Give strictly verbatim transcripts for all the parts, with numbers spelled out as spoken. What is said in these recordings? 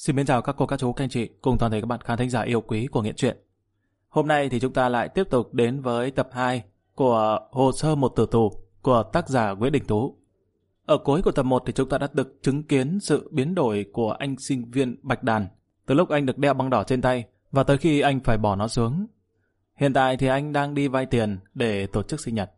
Xin mến chào các cô, các chú, các anh chị cùng toàn thể các bạn khán thính giả yêu quý của Nghiện Truyện. Hôm nay thì chúng ta lại tiếp tục đến với tập hai của Hồ sơ một tử tù của tác giả Nguyễn Đình Tú. Ở cuối của tập một thì chúng ta đã được chứng kiến sự biến đổi của anh sinh viên Bạch Đàn từ lúc anh được đeo băng đỏ trên tay và tới khi anh phải bỏ nó xuống. Hiện tại thì anh đang đi vay tiền để tổ chức sinh nhật.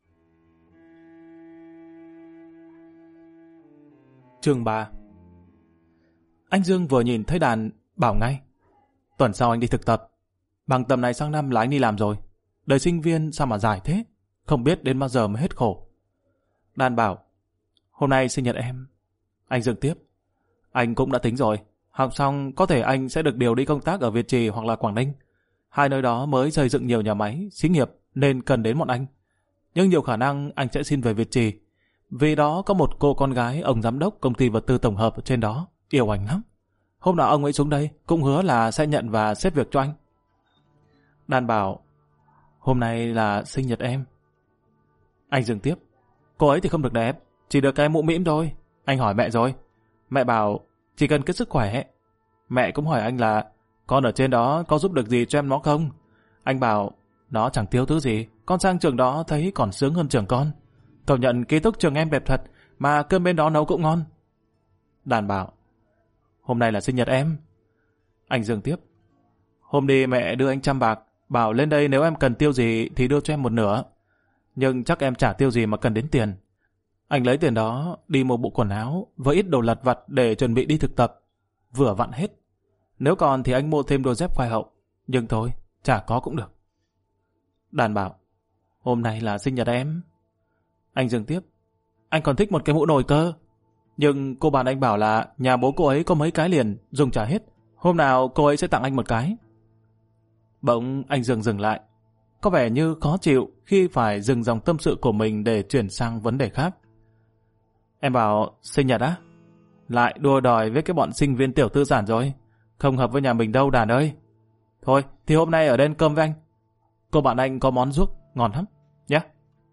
Chương ba. Anh Dương vừa nhìn thấy Đàn bảo ngay: tuần sau anh đi thực tập. Bằng tầm này sang năm là anh đi làm rồi. Đời sinh viên sao mà dài thế, không biết đến bao giờ mới hết khổ. Đàn bảo: hôm nay sinh nhật em. Anh Dương tiếp: anh cũng đã tính rồi, học xong có thể anh sẽ được điều đi công tác ở Việt Trì hoặc là Quảng Ninh. Hai nơi đó mới xây dựng nhiều nhà máy, xí nghiệp nên cần đến bọn anh. Nhưng nhiều khả năng anh sẽ xin về Việt Trì, vì đó có một cô con gái ông giám đốc công ty vật tư tổng hợp ở trên đó, yêu anh lắm. Hôm nào ông ấy xuống đây cũng hứa là sẽ nhận và xếp việc cho anh. Đàn bảo: hôm nay là sinh nhật em. Anh Dương tiếp: cô ấy thì không được đẹp, chỉ được cái mũ mĩm thôi. Anh hỏi mẹ rồi, mẹ bảo chỉ cần cái sức khỏe. Mẹ cũng hỏi anh là con ở trên đó có giúp được gì cho em nó không. Anh bảo nó chẳng thiếu thứ gì, con sang trường đó thấy còn sướng hơn trường con. Công nhận ký túc trường em đẹp thật, mà cơm bên đó nấu cũng ngon. Đàn bảo: hôm nay là sinh nhật em. Anh Dương tiếp: hôm đi mẹ đưa anh trăm bạc, bảo lên đây nếu em cần tiêu gì thì đưa cho em một nửa. Nhưng chắc em chả tiêu gì mà cần đến tiền. Anh lấy tiền đó đi mua bộ quần áo với ít đồ lặt vặt để chuẩn bị đi thực tập. Vừa vặn hết. Nếu còn thì anh mua thêm đôi dép khoai hậu. Nhưng thôi, chả có cũng được. Đàn bảo: hôm nay là sinh nhật em. Anh Dương tiếp: anh còn thích một cái mũ nồi cơ. Nhưng cô bạn anh bảo là nhà bố cô ấy có mấy cái liền, dùng trả hết. Hôm nào cô ấy sẽ tặng anh một cái. Bỗng anh Dương dừng lại, có vẻ như khó chịu khi phải dừng dòng tâm sự của mình để chuyển sang vấn đề khác. Em bảo sinh nhật á? Lại đua đòi với cái bọn sinh viên tiểu tư sản rồi. Không hợp với nhà mình đâu Đàn ơi. Thôi thì hôm nay ở đây ăn cơm với anh. Cô bạn anh có món ruốc ngon lắm nhé.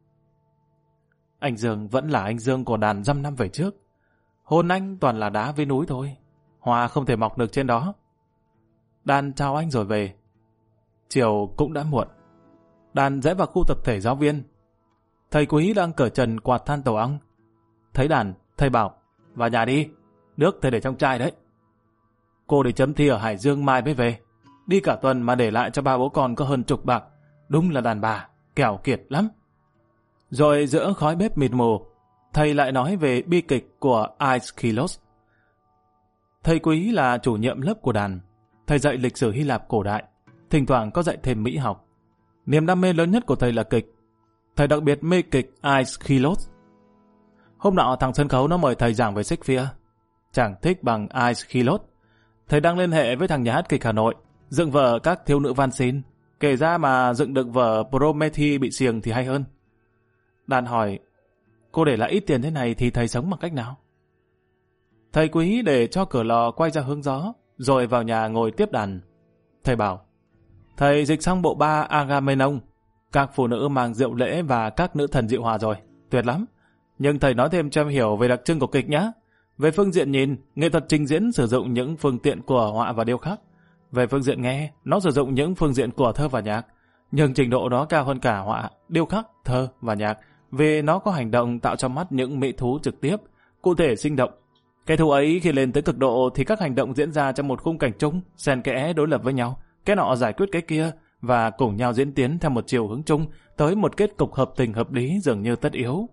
Anh Dương vẫn là anh Dương của Đàn dăm năm về trước. Hôn anh toàn là đá với núi thôi, hoa không thể mọc được trên đó. Đàn chào anh rồi về. Chiều cũng đã muộn. Đàn rẽ vào khu tập thể giáo viên. Thầy Quý đang cởi trần quạt than tổ ong. Thấy Đàn, thầy bảo: vào nhà đi, nước thầy để trong chai đấy. Cô đi chấm thi ở Hải Dương mai mới về. Đi cả tuần mà để lại cho ba bố con có hơn chục bạc. Đúng là đàn bà, kẻo kiệt lắm. Rồi giữa khói bếp mịt mù, thầy lại nói về bi kịch của Aeschylus. Thầy Quý là chủ nhiệm lớp của Đàn. Thầy dạy lịch sử Hy Lạp cổ đại, thỉnh thoảng có dạy thêm mỹ học. Niềm đam mê lớn nhất của thầy là kịch. Thầy đặc biệt mê kịch Aeschylus. Hôm nọ thằng sân khấu nó mời thầy giảng về Shakespeare. Chẳng thích bằng Aeschylus. Thầy đang liên hệ với thằng nhà hát kịch Hà Nội, dựng vở các thiếu nữ van xin. Kể ra mà dựng được vở Prometheus bị xiềng thì hay hơn. Đàn hỏi: cô để lại ít tiền thế này thì thầy sống bằng cách nào? Thầy Quý để cho cửa lò quay ra hướng gió, rồi vào nhà ngồi tiếp Đàn. Thầy bảo: thầy dịch xong bộ ba Agamemnon, các phụ nữ mang rượu lễ và các nữ thần diệu hòa rồi, tuyệt lắm. Nhưng thầy nói thêm cho em hiểu về đặc trưng của kịch nhé. Về phương diện nhìn, nghệ thuật trình diễn sử dụng những phương tiện của họa và điêu khắc. Về phương diện nghe, nó sử dụng những phương diện của thơ và nhạc. Nhưng trình độ đó cao hơn cả họa, điêu khắc, thơ và nhạc, vì nó có hành động tạo cho mắt những mỹ thú trực tiếp, cụ thể sinh động. Cái thú ấy khi lên tới cực độ thì các hành động diễn ra trong một khung cảnh chung, xen kẽ đối lập với nhau, cái nọ giải quyết cái kia và cùng nhau diễn tiến theo một chiều hướng chung tới một kết cục hợp tình hợp lý dường như tất yếu.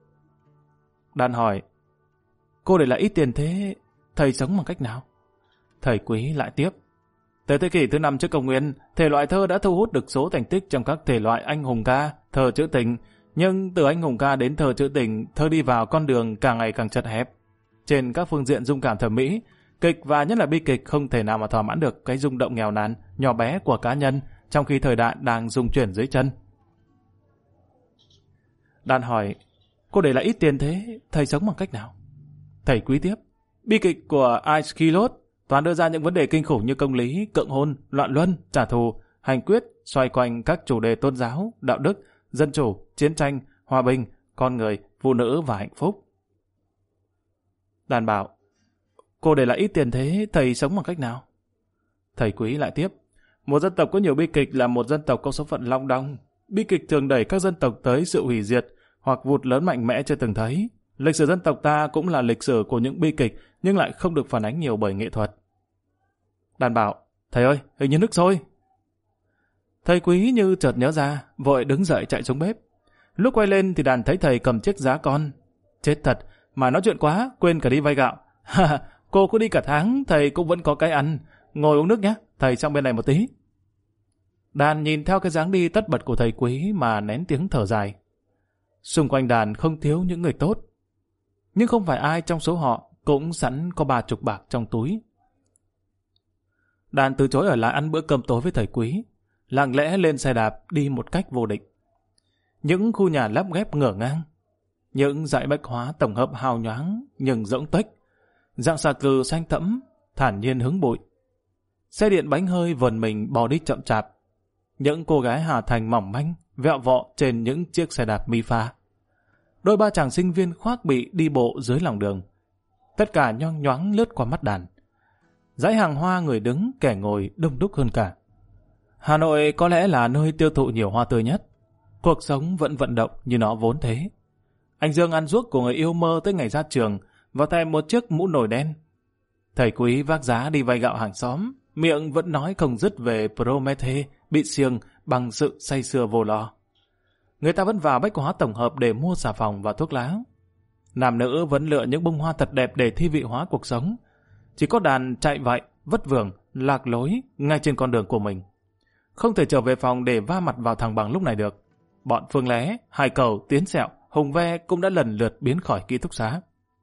Đàn hỏi: cô để lại ít tiền thế, thầy sống bằng cách nào? Thầy Quý lại tiếp: tới thế kỷ thứ năm trước công nguyên, thể loại thơ đã thu hút được số thành tích trong các thể loại anh hùng ca, thơ trữ tình. Nhưng từ anh hùng ca đến thơ trữ tình, thơ đi vào con đường càng ngày càng chật hẹp. Trên các phương diện dung cảm thẩm mỹ, kịch và nhất là bi kịch không thể nào mà thỏa mãn được cái rung động nghèo nàn, nhỏ bé của cá nhân trong khi thời đại đang rung chuyển dưới chân. Đàn hỏi: cô để lại ít tiền thế, thầy sống bằng cách nào? Thầy Quý tiếp: bi kịch của Aeschylus toàn đưa ra những vấn đề kinh khủng như công lý, cưỡng hôn, loạn luân, trả thù, hành quyết, xoay quanh các chủ đề tôn giáo, đạo đức, dân chủ, chiến tranh, hòa bình, con người, phụ nữ và hạnh phúc. Đàn bảo: Cô để lại ít tiền thế, thầy sống bằng cách nào? Thầy Quý lại tiếp. Một dân tộc có nhiều bi kịch là một dân tộc có số phận long đong. Bi kịch thường đẩy các dân tộc tới sự hủy diệt hoặc vụt lớn mạnh mẽ chưa từng thấy. Lịch sử dân tộc ta cũng là lịch sử của những bi kịch nhưng lại không được phản ánh nhiều bởi nghệ thuật. Đàn bảo, thầy ơi, hình như nước sôi. Thầy Quý như chợt nhớ ra, vội đứng dậy chạy xuống bếp. Lúc quay lên thì Đàn thấy thầy cầm chiếc giá con. Chết thật, mà nói chuyện quá, quên cả đi vay gạo. Ha, cô cứ đi cả tháng, thầy cũng vẫn có cái ăn. Ngồi uống nước nhé, thầy sang bên này một tí. Đàn nhìn theo cái dáng đi tất bật của thầy Quý mà nén tiếng thở dài. Xung quanh Đàn không thiếu những người tốt. Nhưng không phải ai trong số họ cũng sẵn có ba chục bạc trong túi. Đàn từ chối ở lại ăn bữa cơm tối với thầy Quý, lặng lẽ lên xe đạp đi một cách vô định. Những khu nhà lắp ghép ngổn ngang, những dãy bách hóa tổng hợp hào nhoáng nhưng rỗng tuếch, dạng xà cừ xanh thẫm thản nhiên hứng bụi. Xe điện bánh hơi vần mình bò đi chậm chạp. Những cô gái Hà Thành mỏng manh vẹo vọ trên những chiếc xe đạp mi pha. Đôi ba chàng sinh viên khoác bị đi bộ dưới lòng đường. Tất cả nhoang nhoáng lướt qua mắt Đàn. Dãy hàng hoa người đứng kẻ ngồi đông đúc hơn cả. Hà Nội có lẽ là nơi tiêu thụ nhiều hoa tươi nhất. Cuộc sống vẫn vận động như nó vốn thế. Anh Dương ăn ruốc của người yêu mơ tới ngày ra trường và thèm một chiếc mũ nồi đen. Thầy Quý vác giá đi vay gạo hàng xóm, miệng vẫn nói không dứt về Promethe bị xiềng bằng sự say sưa vô lo. Người ta vẫn vào bách hóa tổng hợp để mua xà phòng và thuốc lá. Nam nữ vẫn lựa những bông hoa thật đẹp để thi vị hóa cuộc sống. Chỉ có Đàn chạy vậy, vất vưởng, lạc lối ngay trên con đường của mình. Không thể trở về phòng để va mặt vào thằng Bằng lúc này được. Bọn Phương Lé, Hải Cầu, Tiến Sẹo, Hùng Ve cũng đã lần lượt biến khỏi ký túc xá.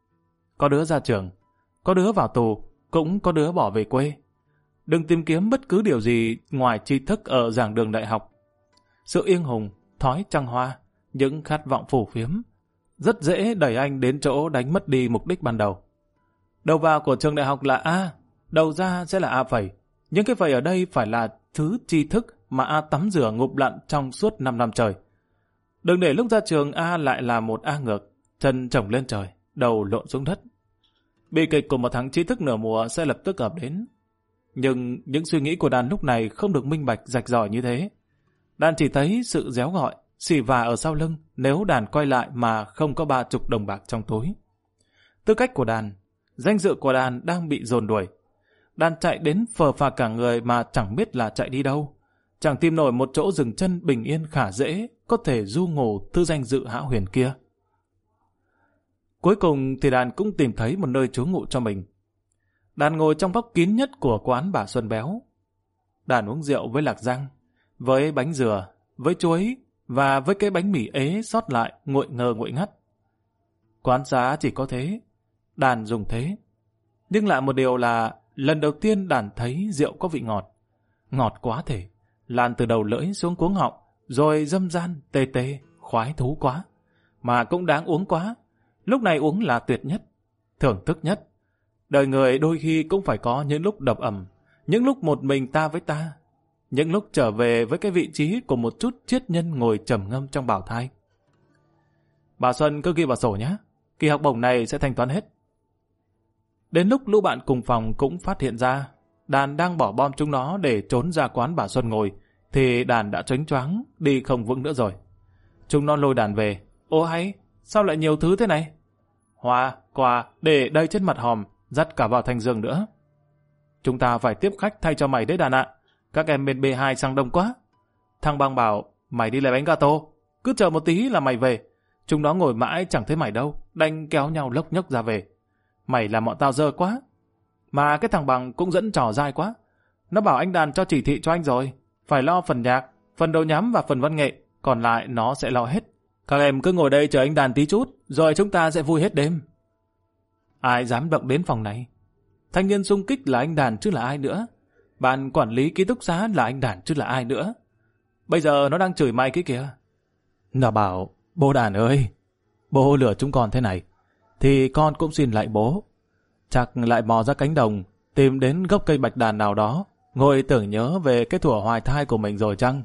Có đứa ra trường, có đứa vào tù, cũng có đứa bỏ về quê. Đừng tìm kiếm bất cứ điều gì ngoài tri thức ở giảng đường đại học. Sự yên hùng, thói trăng hoa, những khát vọng phù phiếm, rất dễ đẩy anh đến chỗ đánh mất đi mục đích ban đầu. Đầu vào của trường đại học là A, đầu ra sẽ là A phẩy. Nhưng cái phẩy ở đây phải là thứ tri thức mà A tắm rửa ngụp lặn trong suốt năm năm trời. Đừng để lúc ra trường A lại là một A ngược, chân chổng lên trời, đầu lộn xuống đất. Bi kịch của một thằng tri thức nửa mùa sẽ lập tức ập đến. Nhưng những suy nghĩ của Đàn lúc này không được minh bạch rạch ròi như thế. Đàn chỉ thấy sự réo gọi, xì vả ở sau lưng nếu Đàn quay lại mà không có ba chục đồng bạc trong túi. Tư cách của Đàn, danh dự của Đàn đang bị dồn đuổi. Đàn chạy đến phờ phạc cả người mà chẳng biết là chạy đi đâu. Chẳng tìm nổi một chỗ dừng chân bình yên khả dễ có thể du ngủ tư danh dự hão huyền kia. Cuối cùng thì Đàn cũng tìm thấy một nơi trú ngụ cho mình. Đàn ngồi trong góc kín nhất của quán bà Xuân Béo. Đàn uống rượu với lạc răng, với bánh dừa, với chuối và với cái bánh mì ế sót lại nguội ngơ nguội ngắt. Quán giá chỉ có thế, Đàn dùng thế. Nhưng lại một điều là lần đầu tiên Đàn thấy rượu có vị ngọt. Ngọt quá thể, lan từ đầu lưỡi xuống cuống họng, rồi dâm gian, tê tê, khoái thú quá. Mà cũng đáng uống quá. Lúc này uống là tuyệt nhất, thưởng thức nhất. Đời người đôi khi cũng phải có những lúc độc ẩm, những lúc một mình ta với ta, những lúc trở về với cái vị trí của một chút triết nhân ngồi trầm ngâm trong bào thai. Bà Xuân cứ ghi vào sổ nhé, kỳ học bổng này sẽ thanh toán hết. Đến lúc lũ bạn cùng phòng cũng phát hiện ra, Đàn đang bỏ bom chúng nó để trốn ra quán bà Xuân ngồi, thì Đàn đã choáng choáng, đi không vững nữa rồi. Chúng nó lôi Đàn về. Ô hay, sao lại nhiều thứ thế này? Hoa, quà, để đây trên mặt hòm, dắt cả vào thành giường nữa. Chúng ta phải tiếp khách thay cho mày đấy Đàn ạ. Các em bên bê hai sang đông quá. Thằng Bằng bảo, mày đi lấy bánh gato, cứ chờ một tí là mày về. Chúng nó ngồi mãi chẳng thấy mày đâu, đành kéo nhau lốc nhốc ra về. Mày làm bọn tao dơ quá. Mà cái thằng Bằng cũng dẫn trò dai quá. Nó bảo anh Đàn cho chỉ thị cho anh rồi. Phải lo phần nhạc, phần đồ nhắm và phần văn nghệ, còn lại nó sẽ lo hết. Các em cứ ngồi đây chờ anh Đàn tí chút, rồi chúng ta sẽ vui hết đêm. Ai dám động đến phòng này? Thanh niên xung kích là anh Đàn chứ là ai nữa. Ban quản lý ký túc xá là anh Đàn chứ là ai nữa. Bây giờ nó đang chửi mày cái kìa. Nó bảo, bố Đàn ơi, bố lừa chúng con thế này, thì con cũng xin lại bố. Chắc lại mò ra cánh đồng, tìm đến gốc cây bạch đàn nào đó, ngồi tưởng nhớ về cái thuở hoài thai của mình rồi chăng?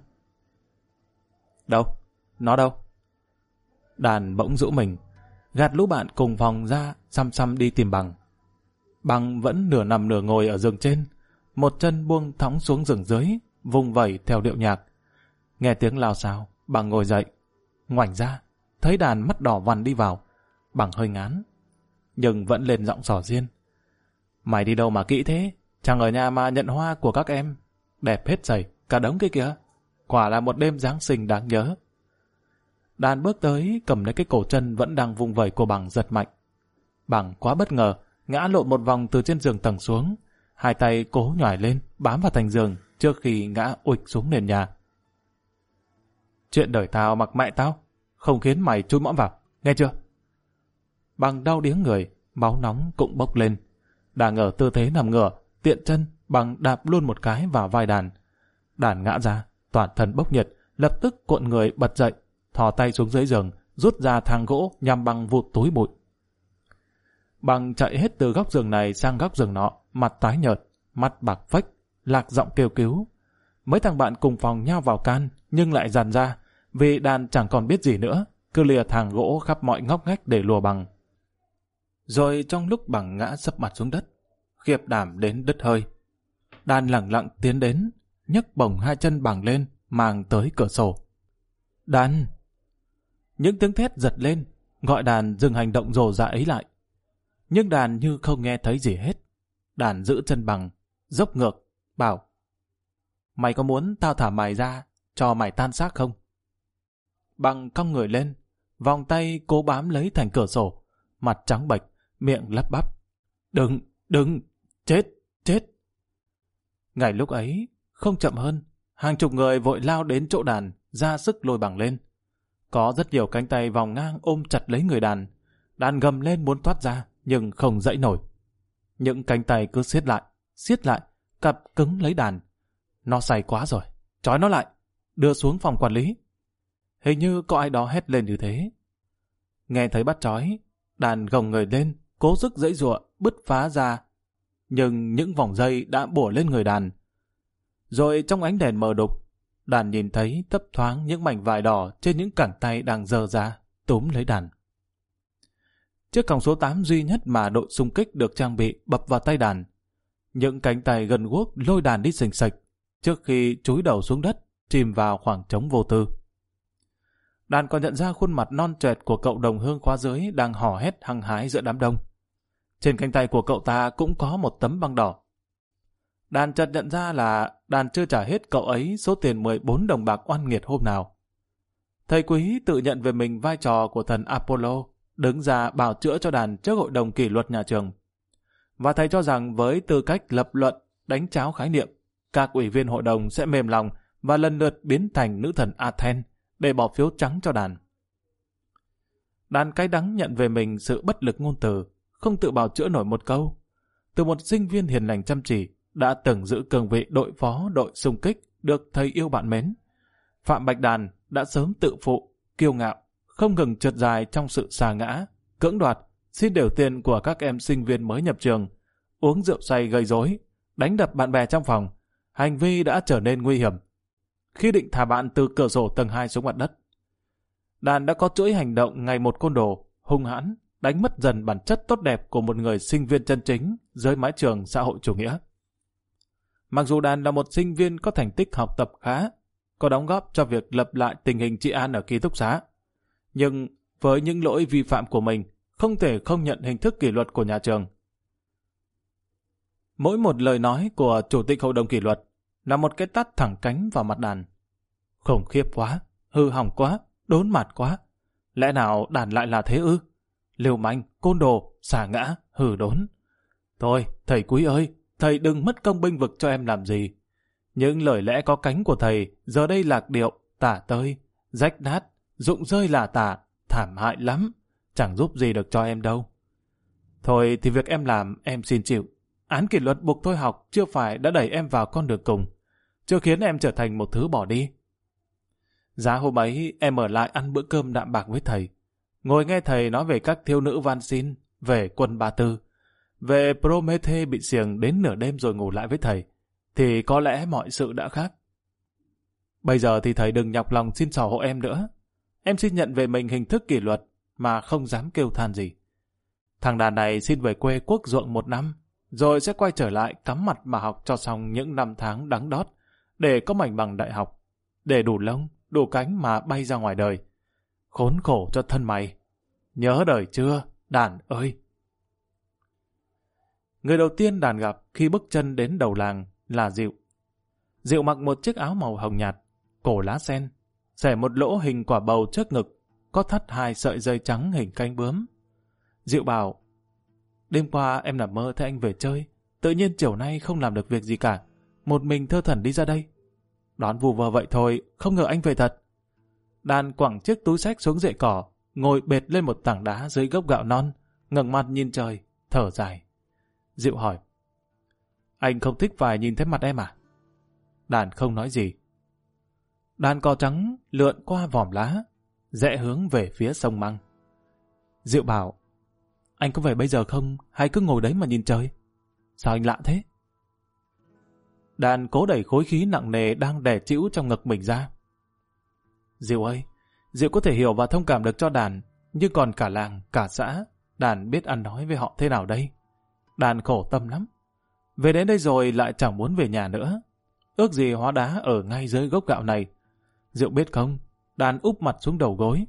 Đâu? Nó đâu? Đàn bỗng rũ mình, gạt lũ bạn cùng phòng ra, xăm xăm đi tìm Bằng. Bằng vẫn nửa nằm nửa ngồi ở giường trên, một chân buông thõng xuống giường dưới, vùng vẩy theo điệu nhạc. Nghe tiếng lao xao, Bằng ngồi dậy, ngoảnh ra, thấy đàn mắt đỏ vằn đi vào. Bằng hơi ngán, nhưng vẫn lên giọng xỏ xiên. Mày đi đâu mà kỹ thế? Chẳng ở nhà mà nhận hoa của các em. Đẹp hết sảy, cả đống kia kìa. Quả là một đêm Giáng sinh đáng nhớ. Đàn bước tới, cầm lấy cái cổ chân vẫn đang vùng vẩy của Bằng giật mạnh. Bằng quá bất ngờ, ngã lộn một vòng từ trên giường tầng xuống. Hai tay cố nhòi lên, bám vào thành giường trước khi ngã uịch xuống nền nhà. Chuyện đời tao mặc mẹ tao, không khiến mày chui mõm vào, nghe chưa? Bằng đau điếng người, máu nóng cũng bốc lên. Đang ở tư thế nằm ngửa, tiện chân, Bằng đạp luôn một cái vào vai đàn. Đàn ngã ra, toàn thân bốc nhiệt, lập tức cuộn người bật dậy, thò tay xuống dưới giường, rút ra thang gỗ nhằm Bằng vụt túi bụi. Bằng chạy hết từ góc giường này sang góc giường nọ, mặt tái nhợt, mắt bạc phách, lạc giọng kêu cứu. Mấy thằng bạn cùng phòng nhao vào can, nhưng lại dàn ra, vì đàn chẳng còn biết gì nữa, cứ lìa thang gỗ khắp mọi ngóc ngách để lùa Bằng. Rồi trong lúc Bằng ngã sấp mặt xuống đất, khiếp đảm đến đứt hơi, đàn lẳng lặng tiến đến, nhấc bổng hai chân Bằng lên, mang tới cửa sổ. Đàn! Những tiếng thét giật lên, gọi đàn dừng hành động rồ rả ấy lại. Nhưng đàn như không nghe thấy gì hết. Đàn giữ chân Bằng, dốc ngược, bảo: Mày có muốn tao thả mày ra, cho mày tan xác không? Bằng cong người lên, vòng tay cố bám lấy thành cửa sổ, mặt trắng bệch, miệng lắp bắp: Đừng, đừng, chết, chết. Ngày lúc ấy, không chậm hơn, hàng chục người vội lao đến chỗ đàn, ra sức lôi Bằng lên. Có rất nhiều cánh tay vòng ngang ôm chặt lấy người đàn. Đàn gầm lên muốn thoát ra, nhưng không dãy nổi. Những cánh tay cứ siết lại, siết lại, cặp cứng lấy đàn. Nó say quá rồi, trói nó lại, đưa xuống phòng quản lý. Hình như có ai đó hét lên như thế. Nghe thấy bắt trói, đàn gồng người lên, cố sức giãy giụa, bứt phá ra. Nhưng những vòng dây đã bổ lên người đàn. Rồi trong ánh đèn mờ đục, đàn nhìn thấy thấp thoáng những mảnh vải đỏ trên những cẳng tay đang giơ ra, túm lấy đàn. Chiếc còng số tám duy nhất mà đội xung kích được trang bị bập vào tay đàn. Những cánh tay gần guốc lôi đàn đi xình xịch, trước khi chúi đầu xuống đất, chìm vào khoảng trống vô tư. Đàn còn nhận ra khuôn mặt non choẹt của cậu đồng hương khóa dưới đang hò hét hăng hái giữa đám đông. Trên cánh tay của cậu ta cũng có một tấm băng đỏ. Đàn chợt nhận ra là đàn chưa trả hết cậu ấy số tiền mười bốn đồng bạc oan nghiệt hôm nào. Thầy Quý tự nhận về mình vai trò của thần Apollo, đứng ra bào chữa cho đàn trước hội đồng kỷ luật nhà trường. Và thầy cho rằng với tư cách lập luận, đánh cháo khái niệm, các ủy viên hội đồng sẽ mềm lòng và lần lượt biến thành nữ thần Athens để bỏ phiếu trắng cho đàn. Đàn cay đắng nhận về mình sự bất lực ngôn từ, không tự bào chữa nổi một câu. Từ một sinh viên hiền lành chăm chỉ, đã từng giữ cương vị đội phó đội xung kích, được thầy yêu bạn mến. Phạm Bạch Đàn đã sớm tự phụ, kiêu ngạo, không ngừng trượt dài trong sự sa ngã, cưỡng đoạt, xin đều tiền của các em sinh viên mới nhập trường, uống rượu say gây rối, đánh đập bạn bè trong phòng. Hành vi đã trở nên nguy hiểm. Khi định thả bạn từ cửa sổ tầng hai xuống mặt đất, Đàn đã có chuỗi hành động ngày một côn đồ, hung hãn, đánh mất dần bản chất tốt đẹp của một người sinh viên chân chính dưới mái trường xã hội chủ nghĩa. Mặc dù Đàn là một sinh viên có thành tích học tập khá, có đóng góp cho việc lập lại tình hình trị an ở ký túc xá, nhưng với những lỗi vi phạm của mình, không thể không nhận hình thức kỷ luật của nhà trường. Mỗi một lời nói của chủ tịch hội đồng kỷ luật là một cái tát thẳng cánh vào mặt Đàn. Khủng khiếp quá, hư hỏng quá, đốn mặt quá. Lẽ nào Đàn lại là thế ư? Lưu manh, côn đồ, xả ngã, hư đốn. Thôi, thầy Quý ơi, thầy đừng mất công bênh vực cho em làm gì. Những lời lẽ có cánh của thầy giờ đây lạc điệu, tả tơi, rách nát, rụng rơi là tả, thảm hại lắm, chẳng giúp gì được cho em đâu. Thôi thì việc em làm em xin chịu. Án kỷ luật buộc thôi học chưa phải đã đẩy em vào con đường cùng, chưa khiến em trở thành một thứ bỏ đi. Giá hôm ấy em ở lại ăn bữa cơm đạm bạc với thầy, ngồi nghe thầy nói về các thiếu nữ van xin, về quân Ba Tư, về Promethea bị xiềng đến nửa đêm rồi ngủ lại với thầy, thì có lẽ mọi sự đã khác. Bây giờ thì thầy đừng nhọc lòng xin xỏ hộ em nữa. Em xin nhận về mình hình thức kỷ luật mà không dám kêu than gì. Thằng đàn này xin về quê quốc ruộng một năm, rồi sẽ quay trở lại cắm mặt mà học cho xong những năm tháng đắng đót, để có mảnh bằng đại học, để đủ lông, đủ cánh mà bay ra ngoài đời. Khốn khổ cho thân mày. Nhớ đời chưa, Đàn ơi! Người đầu tiên Đàn gặp khi bước chân đến đầu làng là Diệu. Diệu mặc một chiếc áo màu hồng nhạt, cổ lá sen, xẻ một lỗ hình quả bầu trước ngực, có thắt hai sợi dây trắng hình cánh bướm. Diệu bảo, đêm qua em nằm mơ thấy anh về chơi, tự nhiên chiều nay không làm được việc gì cả, một mình thơ thẩn đi ra đây. Đoán vù vơ vậy thôi, không ngờ anh về thật. Đàn quẳng chiếc túi xách xuống rễ cỏ, ngồi bệt lên một tảng đá dưới gốc gạo non, ngẩng mặt nhìn trời, thở dài. Diệu hỏi, anh không thích phải nhìn thấy mặt em à? Đàn không nói gì. Đàn cò trắng lượn qua vòm lá, rẽ hướng về phía sông Măng. Diệu bảo, anh có về bây giờ không, hay cứ ngồi đấy mà nhìn trời? Sao anh lạ thế? Đàn cố đẩy khối khí nặng nề đang đè trĩu trong ngực mình ra. Diệu ơi, Diệu có thể hiểu và thông cảm được cho Đàn, nhưng còn cả làng, cả xã, Đàn biết ăn nói với họ thế nào đây? Đàn khổ tâm lắm. Về đến đây rồi lại chẳng muốn về nhà nữa. Ước gì hóa đá ở ngay dưới gốc gạo này. Diệu biết không, Đàn úp mặt xuống đầu gối.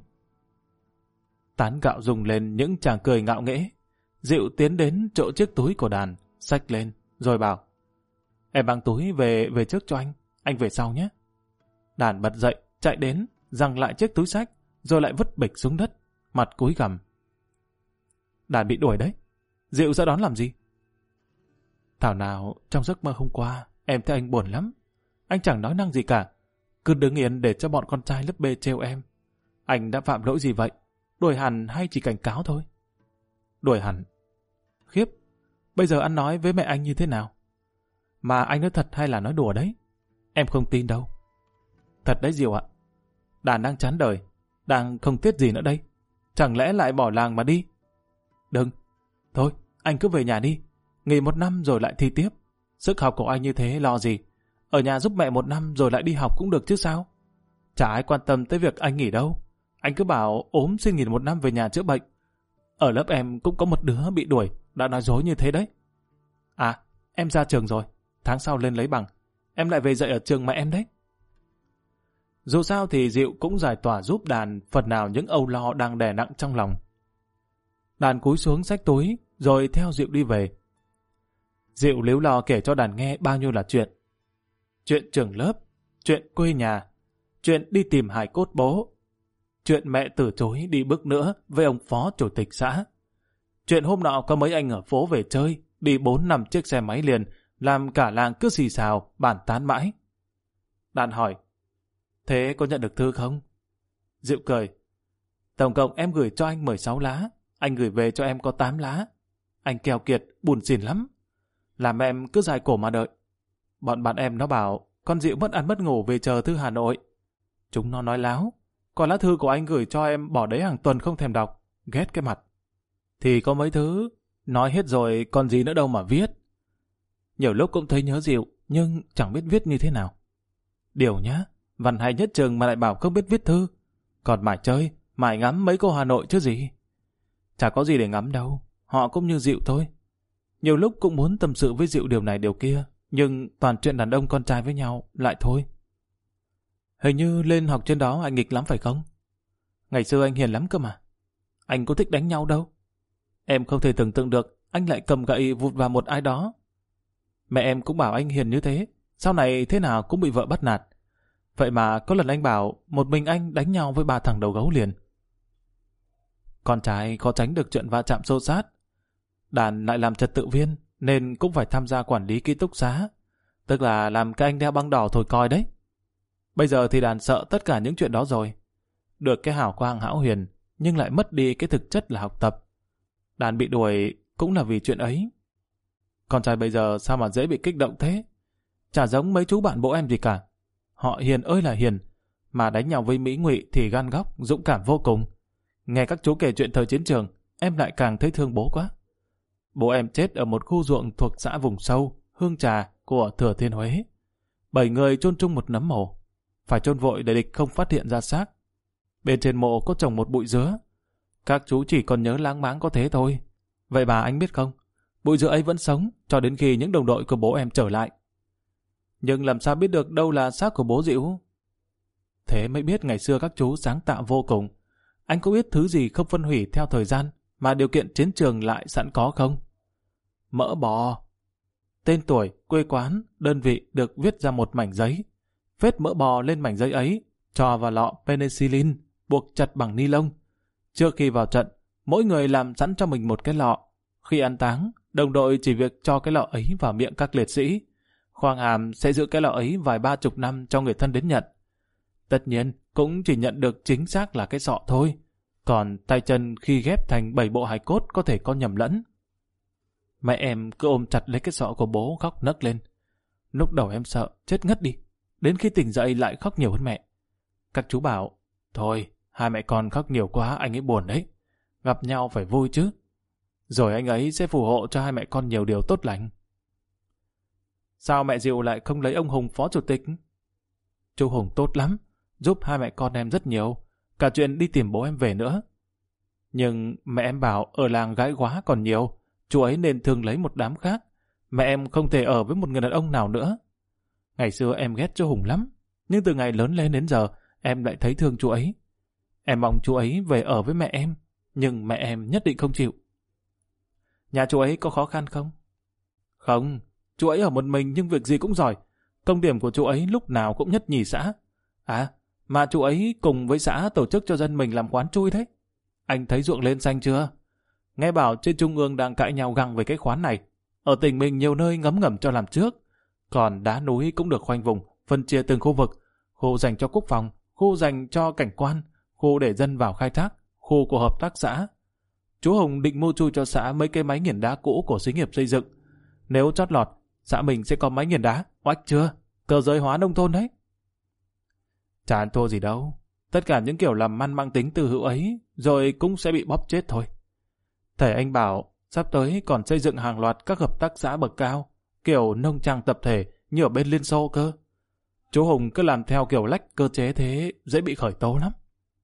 Tán gạo rung lên những chàng cười ngạo nghễ. Diệu tiến đến chỗ chiếc túi của Đàn, xách lên, rồi bảo, em mang túi về về trước cho anh, anh về sau nhé. Đàn bật dậy, chạy đến, giằng lại chiếc túi xách, rồi lại vứt bịch xuống đất, mặt cúi gằm. Đàn bị đuổi đấy. Diệu ra đón làm gì? Thảo nào trong giấc mơ hôm qua em thấy anh buồn lắm. Anh chẳng nói năng gì cả, cứ đứng yên để cho bọn con trai lớp B trêu em. Anh đã phạm lỗi gì vậy? Đuổi hẳn hay chỉ cảnh cáo thôi? Đuổi hẳn. Khiếp, bây giờ ăn nói với mẹ anh như thế nào? Mà anh nói thật hay là nói đùa đấy? Em không tin đâu. Thật đấy Diệu ạ. Đàn đang chán đời, đang không tiếc gì nữa đây. Chẳng lẽ lại bỏ làng mà đi? Đừng. Thôi, anh cứ về nhà đi. Nghỉ một năm rồi lại thi tiếp. Sức học của anh như thế lo gì? Ở nhà giúp mẹ một năm rồi lại đi học cũng được chứ sao? Chả ai quan tâm tới việc anh nghỉ đâu. Anh cứ bảo ốm xin nghỉ một năm về nhà chữa bệnh. Ở lớp em cũng có một đứa bị đuổi, đã nói dối như thế đấy. À, em ra trường rồi. Tháng sau lên lấy bằng. Em lại về dạy ở trường mẹ em đấy. Dù sao thì Diệu cũng giải tỏa giúp Đàn phần nào những âu lo đang đè nặng trong lòng. Đàn cúi xuống xách túi, rồi theo Diệu đi về. Diệu líu lo kể cho Đàn nghe bao nhiêu là chuyện. Chuyện trường lớp, chuyện quê nhà, chuyện đi tìm hài cốt bố, chuyện mẹ từ chối đi bước nữa với ông phó chủ tịch xã, chuyện hôm nọ có mấy anh ở phố về chơi, đi bốn năm chiếc xe máy liền, làm cả làng cứ xì xào, bàn tán mãi. Đàn hỏi, thế có nhận được thư không? Diệu cười, tổng cộng em gửi cho anh mười sáu lá, anh gửi về cho em có tám lá. Anh keo kiệt, buồn xỉn lắm. Làm em cứ dài cổ mà đợi. Bọn bạn em nó bảo, con Diệu mất ăn mất ngủ về chờ thư Hà Nội. Chúng nó nói láo, còn lá thư của anh gửi cho em bỏ đấy hàng tuần không thèm đọc, ghét cái mặt. Thì có mấy thứ, nói hết rồi còn gì nữa đâu mà viết. Nhiều lúc cũng thấy nhớ Diệu, nhưng chẳng biết viết như thế nào. Điều nhá, văn hay nhất trường mà lại bảo không biết viết thư. Còn mải chơi, mải ngắm mấy cô Hà Nội chứ gì. Chả có gì để ngắm đâu, họ cũng như Diệu thôi. Nhiều lúc cũng muốn tâm sự với Diệu điều này điều kia, nhưng toàn chuyện đàn ông con trai với nhau, lại thôi. Hình như lên học trên đó anh nghịch lắm phải không? Ngày xưa anh hiền lắm cơ mà. Anh có thích đánh nhau đâu. Em không thể tưởng tượng được anh lại cầm gậy vụt vào một ai đó. Mẹ em cũng bảo anh hiền như thế, sau này thế nào cũng bị vợ bắt nạt. Vậy mà có lần anh bảo một mình anh đánh nhau với ba thằng đầu gấu liền. Con trai khó tránh được chuyện va chạm xô xát. Đàn lại làm trật tự viên nên cũng phải tham gia quản lý ký túc xá, tức là làm cái anh đeo băng đỏ thổi còi đấy. Bây giờ thì Đàn sợ tất cả những chuyện đó rồi. Được cái hào quang hão huyền, nhưng lại mất đi cái thực chất là học tập. Đàn bị đuổi cũng là vì chuyện ấy. Con trai bây giờ sao mà dễ bị kích động thế? Chả giống mấy chú bạn bố em gì cả. Họ hiền ơi là hiền, mà đánh nhau với Mỹ Ngụy thì gan góc, dũng cảm vô cùng. Nghe các chú kể chuyện thời chiến trường, em lại càng thấy thương bố quá. Bố em chết ở một khu ruộng thuộc xã vùng sâu, Hương Trà của Thừa Thiên Huế. Bảy người chôn chung một nấm mồ, phải chôn vội để địch không phát hiện ra xác. Bên trên mộ có trồng một bụi dứa. Các chú chỉ còn nhớ láng máng có thế thôi. Vậy mà anh biết không, Bụi rượu ấy vẫn sống cho đến khi những đồng đội của bố em trở lại. Nhưng làm sao biết được đâu là xác của bố Diệu? Thế mới biết ngày xưa các chú sáng tạo vô cùng. Anh có biết thứ gì không phân hủy theo thời gian mà điều kiện chiến trường lại sẵn có không? Mỡ bò. Tên tuổi, quê quán, đơn vị được viết ra một mảnh giấy. Vết mỡ bò lên mảnh giấy ấy, cho vào lọ penicillin, buộc chặt bằng ni lông. Trước khi vào trận, mỗi người làm sẵn cho mình một cái lọ. Khi ăn táng, đồng đội chỉ việc cho cái lọ ấy vào miệng các liệt sĩ. Khoang hàm sẽ giữ cái lọ ấy vài ba chục năm cho người thân đến nhận. Tất nhiên, cũng chỉ nhận được chính xác là cái sọ thôi. Còn tay chân khi ghép thành bảy bộ hài cốt có thể có nhầm lẫn. Mẹ em cứ ôm chặt lấy cái sọ của bố khóc nấc lên. Lúc đầu em sợ, chết ngất đi. Đến khi tỉnh dậy lại khóc nhiều hơn mẹ. Các chú bảo, thôi, hai mẹ con khóc nhiều quá anh ấy buồn đấy. Gặp nhau phải vui chứ. Rồi anh ấy sẽ phù hộ cho hai mẹ con nhiều điều tốt lành. Sao mẹ Diệu lại không lấy ông Hùng phó chủ tịch? Chú Hùng tốt lắm, giúp hai mẹ con em rất nhiều. Cả chuyện đi tìm bố em về nữa. Nhưng mẹ em bảo ở làng gái quá còn nhiều. Chú ấy nên thường lấy một đám khác. Mẹ em không thể ở với một người đàn ông nào nữa. Ngày xưa em ghét chú Hùng lắm. Nhưng từ ngày lớn lên đến giờ, em lại thấy thương chú ấy. Em mong chú ấy về ở với mẹ em. Nhưng mẹ em nhất định không chịu. Nhà chú ấy có khó khăn không? Không, chú ấy ở một mình nhưng việc gì cũng giỏi. Công điểm của chú ấy lúc nào cũng nhất nhì xã. À, mà chú ấy cùng với xã tổ chức cho dân mình làm khoán chui đấy. Anh thấy ruộng lên xanh chưa? Nghe bảo trên trung ương đang cãi nhau găng về cái khoán này. Ở tỉnh mình nhiều nơi ngấm ngầm cho làm trước. Còn đá núi cũng được khoanh vùng, phân chia từng khu vực. Khu dành cho quốc phòng, khu dành cho cảnh quan, khu để dân vào khai thác, khu của hợp tác xã. Chú Hùng định mua chui cho xã mấy cái máy nghiền đá cũ của xí nghiệp xây dựng. Nếu chót lọt, xã mình sẽ có máy nghiền đá. Oách chưa? Cơ giới hóa nông thôn đấy. Chả ăn thua gì đâu. Tất cả những kiểu làm ăn mang tính từ hữu ấy rồi cũng sẽ bị bóp chết thôi. Thầy anh bảo sắp tới còn xây dựng hàng loạt các hợp tác xã bậc cao, kiểu nông trang tập thể như ở bên Liên Xô cơ. Chú Hùng cứ làm theo kiểu lách cơ chế thế dễ bị khởi tố lắm.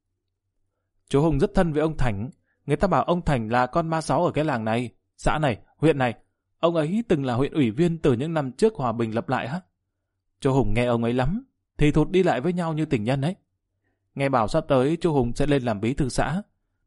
Chú Hùng rất thân với ông Thành. Người ta bảo ông Thành là con ma sáu ở cái làng này, xã này, huyện này. Ông ấy từng là huyện ủy viên từ những năm trước hòa bình lập lại á. Chú Hùng nghe ông ấy lắm, thì thụt đi lại với nhau như tình nhân ấy. Nghe bảo sắp tới chú Hùng sẽ lên làm bí thư xã.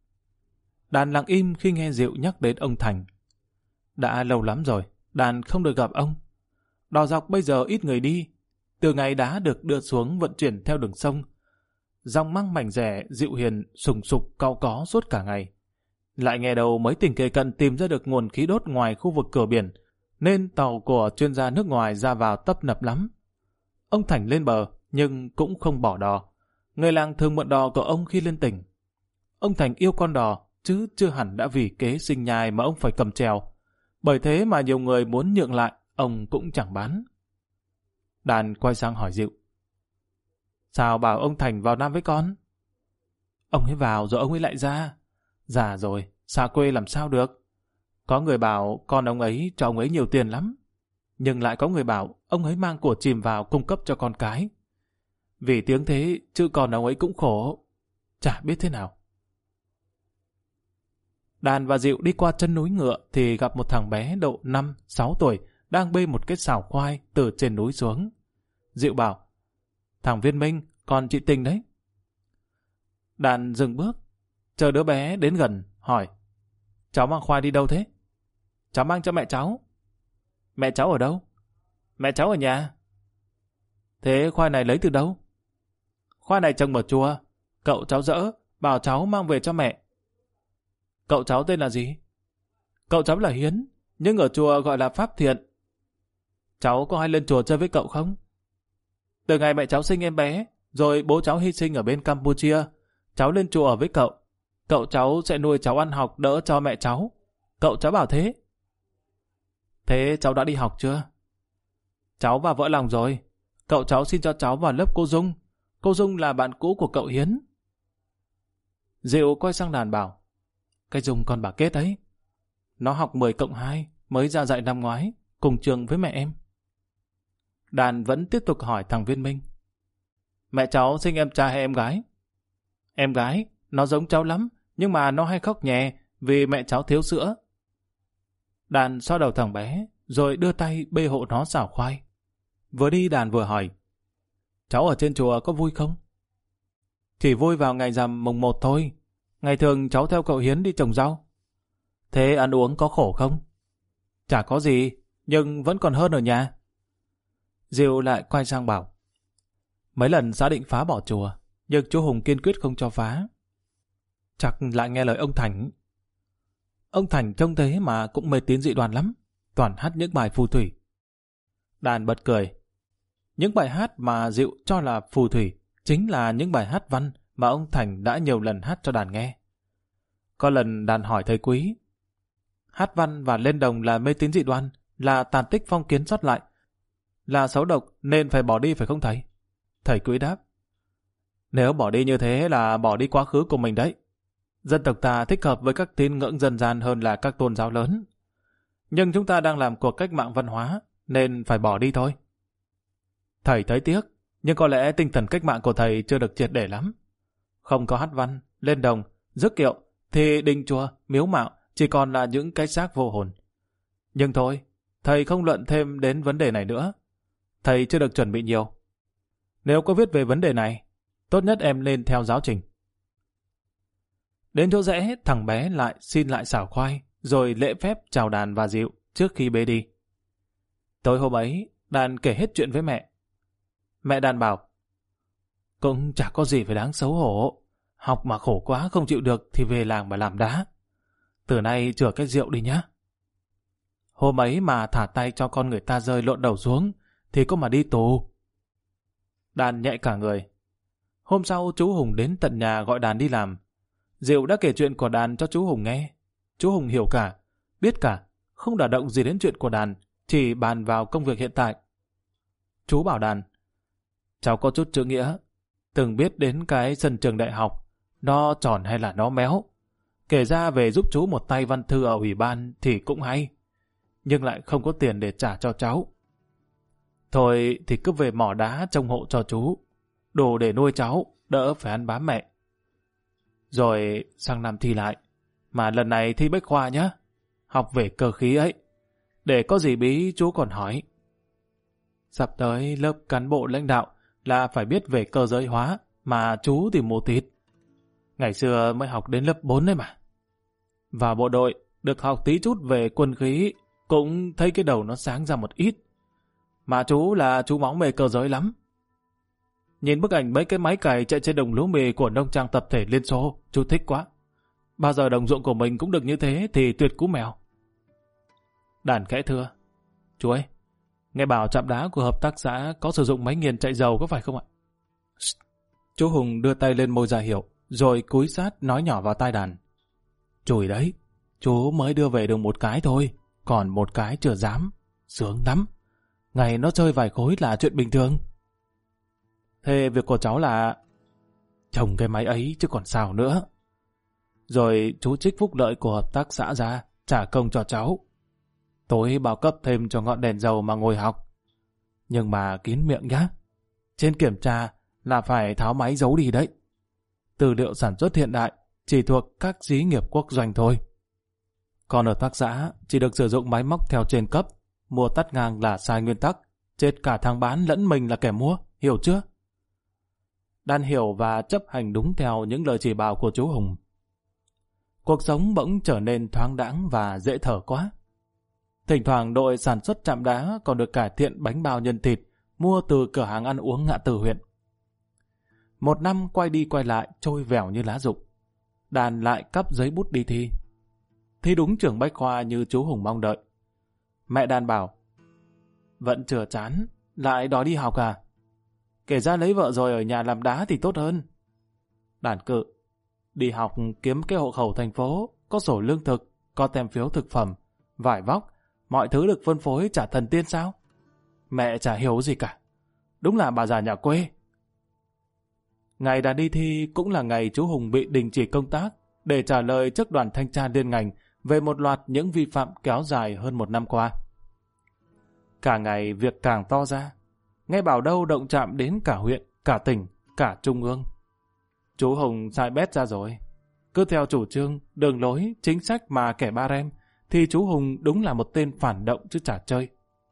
Đàn lặng im khi nghe Diệu nhắc đến ông Thành. Đã lâu lắm rồi, Đàn không được gặp ông. Đò dọc bây giờ ít người đi. Từ ngày đá được đưa xuống vận chuyển theo đường sông, dòng măng mảnh rẻ dịu hiền sùng sục cau có suốt cả ngày. Lại nghe đầu mấy tỉnh kề cận tìm ra được nguồn khí đốt ngoài khu vực cửa biển, nên tàu của chuyên gia nước ngoài ra vào tấp nập lắm. Ông Thành lên bờ, nhưng cũng không bỏ đò. Người làng thường mượn đò của ông khi lên tỉnh. Ông Thành yêu con đò, chứ chưa hẳn đã vì kế sinh nhai mà ông phải cầm chèo. Bởi thế mà nhiều người muốn nhượng lại, ông cũng chẳng bán. Đàn quay sang hỏi Diệu. Sao bảo ông Thành vào Nam với con? Ông ấy vào rồi ông ấy lại ra. Già rồi, xa quê làm sao được. Có người bảo con ông ấy cho ông ấy nhiều tiền lắm. Nhưng lại có người bảo ông ấy mang của chìm vào cung cấp cho con cái. Vì tiếng thế, chứ còn ông ấy cũng khổ. Chả biết thế nào. Đàn và Diệu đi qua chân núi Ngựa thì gặp một thằng bé độ năm sáu tuổi đang bê một cái xào khoai từ trên núi xuống. Diệu bảo, thằng Viên Minh, con chị Tình đấy. Đàn dừng bước, chờ đứa bé đến gần, hỏi, cháu mang khoai đi đâu thế? Cháu mang cho mẹ cháu. Mẹ cháu ở đâu? Mẹ cháu ở nhà. Thế khoai này lấy từ đâu? Khoai này trồng ở chùa, cậu cháu dỡ, bảo cháu mang về cho mẹ. Cậu cháu tên là gì? Cậu cháu là Hiến, nhưng ở chùa gọi là Pháp Thiện. Cháu có hay lên chùa chơi với cậu không? Từ ngày mẹ cháu sinh em bé, rồi bố cháu hy sinh ở bên Campuchia, cháu lên chùa ở với cậu. Cậu cháu sẽ nuôi cháu ăn học đỡ cho mẹ cháu. Cậu cháu bảo thế. Thế cháu đã đi học chưa? Cháu vào vỡ lòng rồi. Cậu cháu xin cho cháu vào lớp cô Dung. Cô Dung là bạn cũ của cậu Hiến. Diệu quay sang Đàn bảo, cái Dung con bà Kết ấy. Nó học mười cộng hai, mới ra dạy năm ngoái, cùng trường với mẹ em. Đàn vẫn tiếp tục hỏi thằng Viên Minh. Mẹ cháu sinh em trai hay em gái? Em gái, nó giống cháu lắm, nhưng mà nó hay khóc nhè vì mẹ cháu thiếu sữa. Đàn xoa đầu thằng bé, rồi đưa tay bê hộ nó xào khoai. Vừa đi Đàn vừa hỏi, cháu ở trên chùa có vui không? Chỉ vui vào ngày rằm mùng một thôi. Ngày thường cháu theo cậu Hiến đi trồng rau. Thế ăn uống có khổ không? Chả có gì, nhưng vẫn còn hơn ở nhà. Diệu lại quay sang bảo, mấy lần xã định phá bỏ chùa, nhưng chú Hùng kiên quyết không cho phá. Chắc lại nghe lời ông Thành. Ông Thành trông thế mà cũng mê tín dị đoan lắm, toàn hát những bài phù thủy. Đàn bật cười. Những bài hát mà Diệu cho là phù thủy chính là những bài hát văn mà ông Thành đã nhiều lần hát cho Đàn nghe. Có lần Đàn hỏi thầy Quý, hát văn và lên đồng là mê tín dị đoan, là tàn tích phong kiến sót lại, là xấu độc nên phải bỏ đi phải không thầy? Thầy Quý đáp, nếu bỏ đi như thế là bỏ đi quá khứ của mình đấy. Dân tộc ta thích hợp với các tín ngưỡng dân gian hơn là các tôn giáo lớn. Nhưng chúng ta đang làm cuộc cách mạng văn hóa nên phải bỏ đi thôi. Thầy thấy tiếc, nhưng có lẽ tinh thần cách mạng của thầy chưa được triệt để lắm. Không có hát văn, lên đồng, rước kiệu, thì đình chùa, miếu mạo chỉ còn là những cái xác vô hồn. Nhưng thôi, thầy không luận thêm đến vấn đề này nữa. Thầy chưa được chuẩn bị nhiều. Nếu có viết về vấn đề này, tốt nhất em nên theo giáo trình. Đến chỗ rẽ, thằng bé lại xin lại xào khoai, rồi lễ phép chào Đàn và Diệu trước khi bế đi. Tối hôm ấy, Đàn kể hết chuyện với mẹ. Mẹ Đàn bảo, cũng chả có gì phải đáng xấu hổ. Học mà khổ quá không chịu được thì về làng mà làm đá. Từ nay chừa cái rượu đi nhá. Hôm ấy mà thả tay cho con người ta rơi lộn đầu xuống thì có mà đi tù. Đàn nhạy cả người. Hôm sau chú Hùng đến tận nhà gọi Đàn đi làm. Diệu đã kể chuyện của Đàn cho chú Hùng nghe. Chú Hùng hiểu cả, biết cả, không đả động gì đến chuyện của Đàn, chỉ bàn vào công việc hiện tại. Chú bảo Đàn, cháu có chút chữ nghĩa, từng biết đến cái sân trường đại học, nó tròn hay là nó méo. Kể ra về giúp chú một tay văn thư ở ủy ban thì cũng hay, nhưng lại không có tiền để trả cho cháu. Thôi thì cứ về mỏ đá trông hộ cho chú, đồ để nuôi cháu, đỡ phải ăn bám mẹ. Rồi sang năm thi lại, mà lần này thi bách khoa nhá, học về cơ khí ấy, để có gì bí chú còn hỏi. Sắp tới lớp cán bộ lãnh đạo là phải biết về cơ giới hóa, mà chú thì mù tịt. Ngày xưa mới học đến lớp bốn đấy mà. Vào bộ đội, được học tí chút về quân khí, cũng thấy cái đầu nó sáng ra một ít. Mà chú là chú máu mê cơ giới lắm. Nhìn bức ảnh mấy cái máy cày chạy trên đồng lúa mì của nông trang tập thể Liên Xô, chú thích quá. Bao giờ đồng ruộng của mình cũng được như thế thì tuyệt cú mèo. Đàn khẽ thưa, chú ơi, nghe bảo trạm đá của hợp tác xã có sử dụng máy nghiền chạy dầu có phải không ạ? Chú Hùng đưa tay lên môi ra hiệu, rồi cúi sát nói nhỏ vào tai Đàn. Chùi đấy, chú mới đưa về được một cái thôi, còn một cái chưa dám. Sướng lắm. Ngày nó chơi vài khối là chuyện bình thường. Thế việc của cháu là trồng cái máy ấy chứ còn sao nữa. Rồi chú trích phúc lợi của hợp tác xã ra, trả công cho cháu. Tối bao cấp thêm cho ngọn đèn dầu mà ngồi học. Nhưng mà kín miệng nhá. Trên kiểm tra là phải tháo máy giấu đi đấy. Tư liệu sản xuất hiện đại chỉ thuộc các xí nghiệp quốc doanh thôi. Còn hợp tác xã chỉ được sử dụng máy móc theo trên cấp. Mua tắt ngang là sai nguyên tắc. Chết cả thằng bán lẫn mình là kẻ mua. Hiểu chưa? Đan hiểu và chấp hành đúng theo những lời chỉ bảo của chú Hùng. Cuộc sống bỗng trở nên thoáng đãng và dễ thở quá. Thỉnh thoảng đội sản xuất trạm đá còn được cải thiện bánh bao nhân thịt mua từ cửa hàng ăn uống ngã tư huyện. Một năm quay đi quay lại trôi vẻo như lá rụng. Đàn lại cắp giấy bút đi thi. Thi đúng trường bách khoa như chú Hùng mong đợi. Mẹ Đàn bảo, vẫn chưa chán, lại đòi đi học à? Kể ra lấy vợ rồi ở nhà làm đá thì tốt hơn. Đàn cự, đi học kiếm cái hộ khẩu thành phố, có sổ lương thực, có tem phiếu thực phẩm, vải vóc, mọi thứ được phân phối trả thần tiên sao? Mẹ chả hiểu gì cả. Đúng là bà già nhà quê. Ngày Đàn đi thi cũng là ngày chú Hùng bị đình chỉ công tác để trả lời trước đoàn thanh tra liên ngành về một loạt những vi phạm kéo dài hơn một năm qua. Cả ngày việc càng to ra, nghe bảo đâu động chạm đến cả huyện, cả tỉnh, cả trung ương. Chú Hùng sai bét ra rồi. Cứ theo chủ trương, đường lối, chính sách mà kẻ ba rem thì chú Hùng đúng là một tên phản động chứ chả chơi.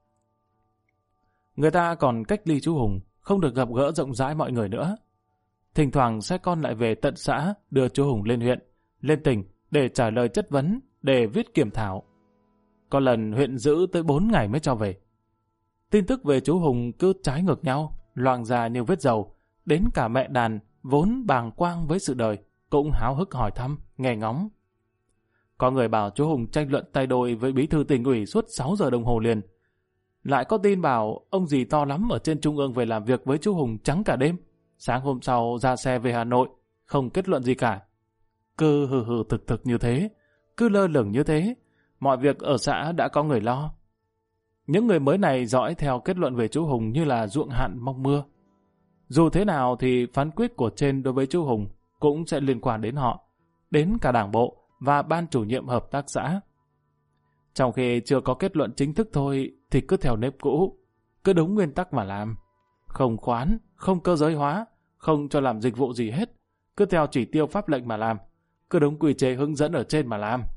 Người ta còn cách ly chú Hùng, không được gặp gỡ rộng rãi mọi người nữa. Thỉnh thoảng xe con lại về tận xã đưa chú Hùng lên huyện, lên tỉnh để trả lời chất vấn, để viết kiểm thảo. Có lần huyện giữ tới bốn ngày mới cho về. Tin tức về chú Hùng cứ trái ngược nhau, loang ra như vết dầu, đến cả mẹ Đàn vốn bàng quang với sự đời cũng háo hức hỏi thăm, nghe ngóng. Có người bảo chú Hùng tranh luận tay đôi với bí thư tỉnh ủy suốt sáu giờ đồng hồ liền. Lại có tin bảo ông dì to lắm ở trên trung ương về làm việc với chú Hùng trắng cả đêm. Sáng hôm sau ra xe về Hà Nội, không kết luận gì cả. Cứ hừ hừ thực thực như thế, cứ lơ lửng như thế, mọi việc ở xã đã có người lo. Những người mới này dõi theo kết luận về chú Hùng như là ruộng hạn mong mưa. Dù thế nào thì phán quyết của trên đối với chú Hùng cũng sẽ liên quan đến họ, đến cả đảng bộ và ban chủ nhiệm hợp tác xã. Trong khi chưa có kết luận chính thức thôi thì cứ theo nếp cũ, cứ đúng nguyên tắc mà làm. Không khoán, không cơ giới hóa, không cho làm dịch vụ gì hết, cứ theo chỉ tiêu pháp lệnh mà làm, cứ đúng quy chế hướng dẫn ở trên mà làm.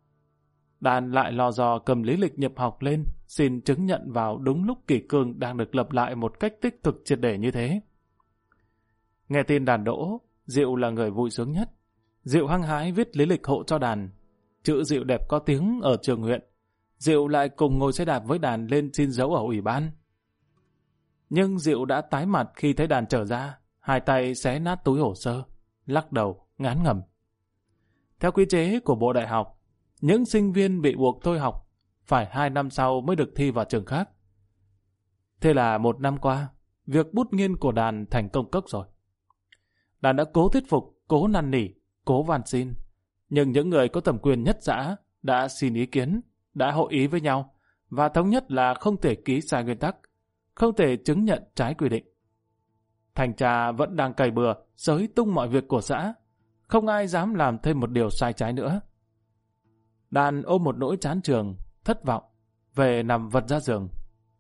Đàn lại lò dò cầm lý lịch nhập học lên, xin chứng nhận vào đúng lúc kỷ cương đang được lập lại một cách tích cực triệt để như thế. Nghe tin Đàn đỗ, Diệu là người vui sướng nhất. Diệu hăng hái viết lý lịch hộ cho Đàn. Chữ Diệu đẹp có tiếng ở trường huyện. Diệu lại cùng ngồi xe đạp với Đàn lên xin dấu ở ủy ban. Nhưng Diệu đã tái mặt khi thấy Đàn trở ra, hai tay xé nát túi hồ sơ, lắc đầu, ngán ngẩm. Theo quy chế của Bộ Đại học, những sinh viên bị buộc thôi học phải hai năm sau mới được thi vào trường khác. Thế là một năm qua, việc bút nghiên của Đàn thành công cốc rồi. Đàn đã cố thuyết phục, cố năn nỉ, cố van xin. Nhưng những người có thẩm quyền nhất xã đã xin ý kiến, đã hội ý với nhau và thống nhất là không thể ký sai nguyên tắc, không thể chứng nhận trái quy định. Thanh tra vẫn đang cày bừa, xới tung mọi việc của xã. Không ai dám làm thêm một điều sai trái nữa. Đàn ôm một nỗi chán trường, thất vọng, về nằm vật ra giường.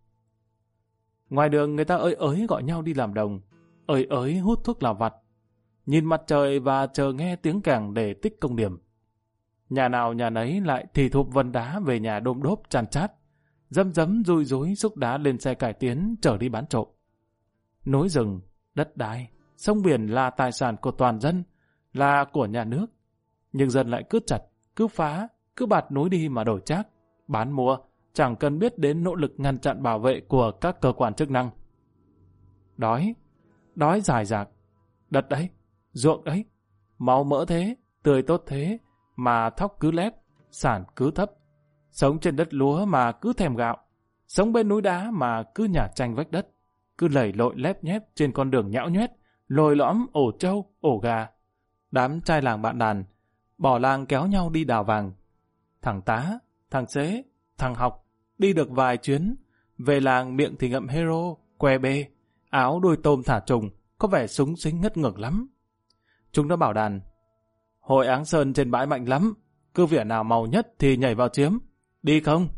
Ngoài đường người ta ơi ới gọi nhau đi làm đồng, ơi ới hút thuốc lào vặt, nhìn mặt trời và chờ nghe tiếng kèn để tích công điểm. Nhà nào nhà nấy lại thì thụp vân đá về nhà đôm đốp chan chát, dấm dấm rui rúi xúc đá lên xe cải tiến chở đi bán trộm. Núi rừng, đất đai, sông biển là tài sản của toàn dân, là của nhà nước. Nhưng dân lại cứ chặt, cứ phá, cứ bạt núi đi mà đổi trác, bán mua, chẳng cần biết đến nỗ lực ngăn chặn bảo vệ của các cơ quan chức năng. Đói, đói dài dạc, đất đấy, ruộng đấy, máu mỡ thế, tươi tốt thế, mà thóc cứ lép, sản cứ thấp. Sống trên đất lúa mà cứ thèm gạo, sống bên núi đá mà cứ nhả tranh vách đất, cứ lầy lội lép nhép trên con đường nhão nhoét, lồi lõm ổ trâu, ổ gà. Đám trai làng bạn Đàn, bỏ làng kéo nhau đi đào vàng. Thằng tá, thằng xế, thằng học, đi được vài chuyến, về làng miệng thì ngậm hero, que bê, áo đuôi tôm thả trùng, có vẻ súng xính ngất ngược lắm. Chúng nó bảo Đàn, hội Áng Sơn trên bãi mạnh lắm, cứ vỉa nào màu nhất thì nhảy vào chiếm, đi không?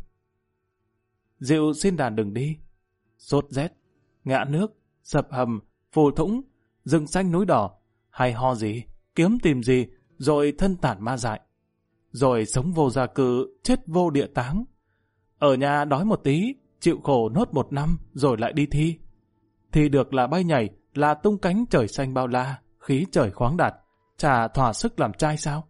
Diệu xin Đàn đừng đi. Sốt rét, ngã nước, sập hầm, phù thủng, rừng xanh núi đỏ, hay ho gì, kiếm tìm gì, rồi thân tản ma dại. Rồi sống vô gia cư, chết vô địa táng. Ở nhà đói một tí, chịu khổ nốt một năm, rồi lại đi thi. Thi được là bay nhảy, là tung cánh trời xanh bao la, khí trời khoáng đạt, chả thỏa sức làm trai sao?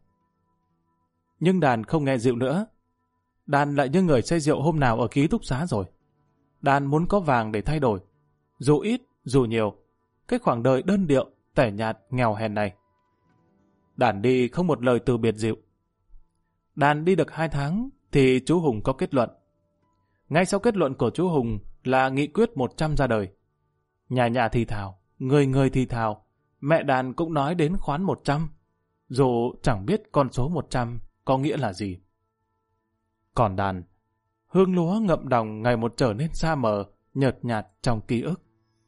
Nhưng Đàn không nghe Diệu nữa. Đàn lại như người say rượu hôm nào ở ký túc xá rồi. Đàn muốn có vàng để thay đổi. Dù ít, dù nhiều, cái khoảng đời đơn điệu, tẻ nhạt, nghèo hèn này. Đàn đi không một lời từ biệt Diệu. Đàn đi được hai tháng thì chú Hùng có kết luận. Ngay sau kết luận của chú Hùng là nghị quyết một trăm ra đời. Nhà nhà thì thào, người người thì thào, mẹ Đàn cũng nói đến khoán một trăm, dù chẳng biết con số một trăm có nghĩa là gì. Còn Đàn, hương lúa ngậm đồng ngày một trở nên xa mờ, nhợt nhạt trong ký ức.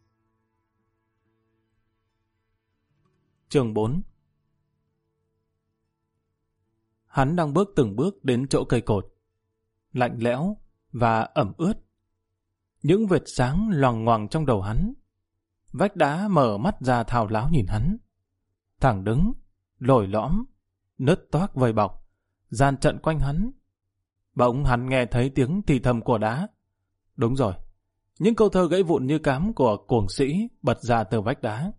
Chương bốn. Hắn đang bước từng bước đến chỗ cây cột. Lạnh lẽo và ẩm ướt. Những vệt sáng loằng ngoằng trong đầu hắn. Vách đá mở mắt ra thao láo nhìn hắn. Thẳng đứng, lồi lõm, nứt toác vây bọc, gian trận quanh hắn. Bỗng hắn nghe thấy tiếng thì thầm của đá. Đúng rồi, những câu thơ gãy vụn như cám của cuồng sĩ bật ra từ vách đá.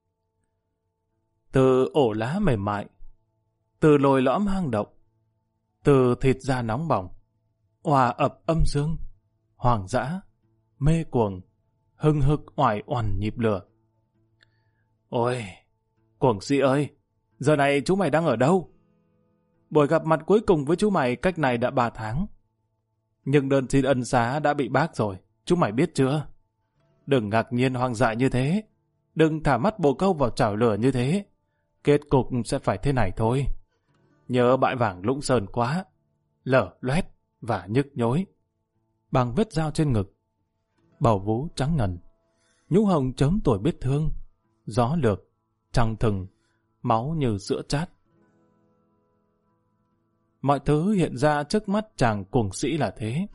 Từ ổ lá mềm mại, từ lồi lõm hang động, từ thịt da nóng bỏng, hòa ập âm dương, hoàng dã, mê cuồng, hưng hực oải oằn nhịp lửa. Ôi, cuồng sĩ ơi, giờ này chú mày đang ở đâu? Buổi gặp mặt cuối cùng với chú mày cách này đã ba tháng. Nhưng đơn xin ân xá đã bị bác rồi, chú mày biết chưa? Đừng ngạc nhiên hoang dại như thế, đừng thả mắt bồ câu vào chảo lửa như thế. Kết cục sẽ phải thế này thôi. Nhớ bãi vàng Lũng Sơn quá, lở loét và nhức nhối. Bằng vết dao trên ngực, bầu vú trắng ngần, nhũ hồng chớm tuổi biết thương, gió lược, trăng thừng, máu như sữa chát. Mọi thứ hiện ra trước mắt chàng cuồng sĩ là thế.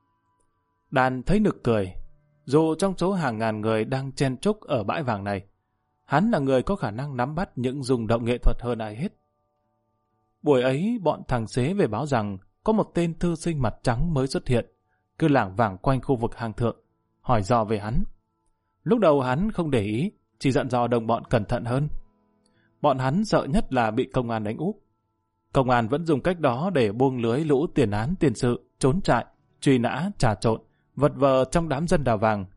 Đàn thấy nực cười, dù trong số hàng ngàn người đang chen chúc ở bãi vàng này, hắn là người có khả năng nắm bắt những rung động nghệ thuật hơn ai hết. Buổi ấy, bọn thằng xế về báo rằng có một tên thư sinh mặt trắng mới xuất hiện, cứ lảng vảng quanh khu vực hang thượng, hỏi dò về hắn. Lúc đầu hắn không để ý, chỉ dặn dò đồng bọn cẩn thận hơn. Bọn hắn sợ nhất là bị công an đánh úp. Công an vẫn dùng cách đó để buông lưới lũ tiền án tiền sự, trốn trại, truy nã, trà trộn, vật vờ trong đám dân đào vàng.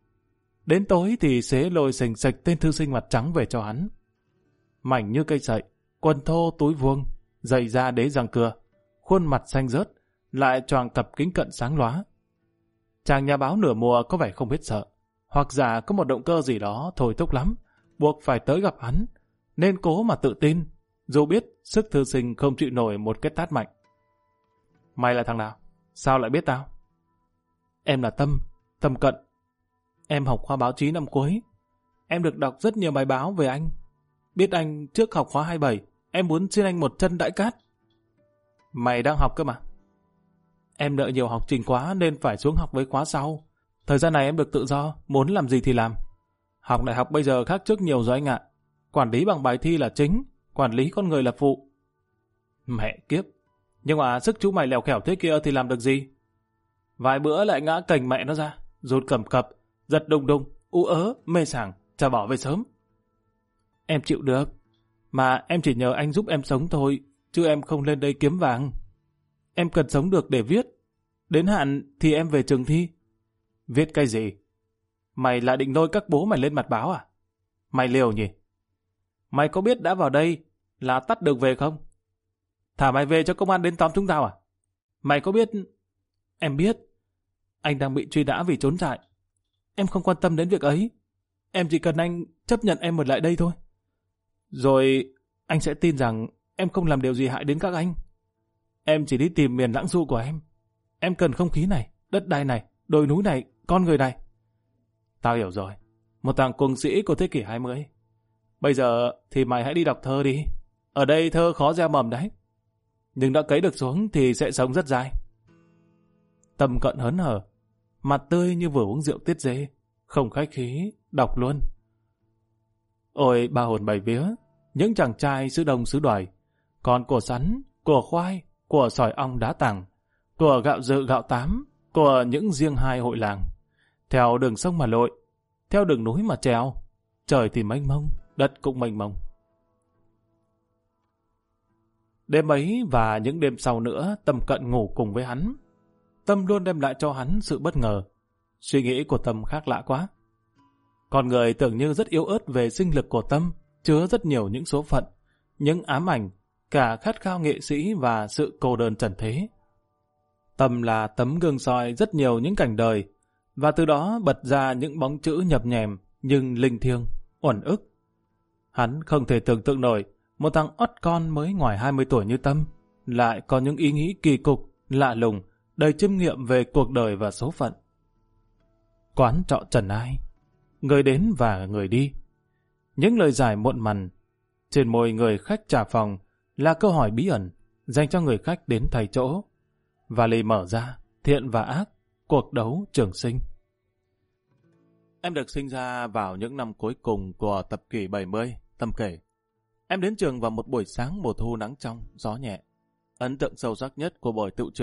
Đến tối thì xế lôi sình sạch tên thư sinh mặt trắng về cho hắn. Mảnh như cây sậy, quần thô túi vuông, giày da đế răng cưa, khuôn mặt xanh rớt, lại choàng cặp kính cận sáng lóa. Chàng nhà báo nửa mùa có vẻ không biết sợ, hoặc giả có một động cơ gì đó thôi thúc lắm, buộc phải tới gặp hắn, nên cố mà tự tin, dù biết sức thư sinh không chịu nổi một cái tát mạnh. Mày là thằng nào? Sao lại biết tao? Em là Tâm, Tâm Cận. Em học khoa báo chí năm cuối. Em được đọc rất nhiều bài báo về anh. Biết anh trước học khóa hai mươi bảy, em muốn xin anh một chân đãi cát. Mày đang học cơ mà. Em nợ nhiều học trình quá nên phải xuống học với khóa sau. Thời gian này em được tự do, muốn làm gì thì làm. Học đại học bây giờ khác trước nhiều rồi anh ạ. Quản lý bằng bài thi là chính, quản lý con người là phụ. Mẹ kiếp. Nhưng mà sức chú mày lèo khẻo thế kia thì làm được gì? Vài bữa lại ngã cành mẹ nó ra, rụt cầm cập, giật đùng đùng, ú ớ, mê sảng, chả bỏ về sớm. Em chịu được, mà em chỉ nhờ anh giúp em sống thôi, chứ em không lên đây kiếm vàng. Em cần sống được để viết. Đến hạn thì em về trường thi. Viết cái gì? Mày lại định lôi các bố mày lên mặt báo à? Mày liều nhỉ? Mày có biết đã vào đây là tắt được về không? Thả mày về cho công an đến tóm chúng tao à? Mày có biết... Em biết. Anh đang bị truy nã vì trốn trại. Em không quan tâm đến việc ấy. Em chỉ cần anh chấp nhận em ở lại đây thôi. Rồi anh sẽ tin rằng em không làm điều gì hại đến các anh. Em chỉ đi tìm miền lãng du của em. Em cần không khí này, đất đai này, đồi núi này, con người này. Tao hiểu rồi. Một thằng cuồng sĩ của thế kỷ hai mươi. Bây giờ thì mày hãy đi đọc thơ đi. Ở đây thơ khó gieo mầm đấy. Nhưng đã cấy được xuống thì sẽ sống rất dài. Tâm Cận hớn hở, mặt tươi như vừa uống rượu tiết dê, không khách khí, đọc luôn. Ôi ba hồn bảy vía, những chàng trai xứ Đông xứ Đoài, còn của sắn, của khoai, của sỏi ong đá tàng, của gạo dự gạo tám, của những riêng hai hội làng. Theo đường sông mà lội, theo đường núi mà trèo, trời thì mênh mông, đất cũng mênh mông. Đêm ấy và những đêm sau nữa, Tâm Cận ngủ cùng với hắn. Tâm luôn đem lại cho hắn sự bất ngờ. Suy nghĩ của Tâm khác lạ quá. Con người tưởng như rất yếu ớt về sinh lực của Tâm, chứa rất nhiều những số phận, những ám ảnh, cả khát khao nghệ sĩ và sự cô đơn trần thế. Tâm là tấm gương soi rất nhiều những cảnh đời, và từ đó bật ra những bóng chữ nhập nhèm nhưng linh thiêng, uẩn ức. Hắn không thể tưởng tượng nổi một thằng ót con mới ngoài hai mươi tuổi như Tâm lại có những ý nghĩ kỳ cục, lạ lùng, đầy chiêm nghiệm về cuộc đời và số phận. Quán trọ trần ai, người đến và người đi. Những lời giải muộn mằn trên môi người khách trả phòng là câu hỏi bí ẩn dành cho người khách đến thay chỗ. Và lì mở ra, thiện và ác, cuộc đấu trường sinh. Em được sinh ra vào những năm cuối cùng của thập kỷ bảy mươi, Tâm kể. Em đến trường vào một buổi sáng mùa thu nắng trong, gió nhẹ. Ấn tượng sâu sắc nhất của buổi tựu trường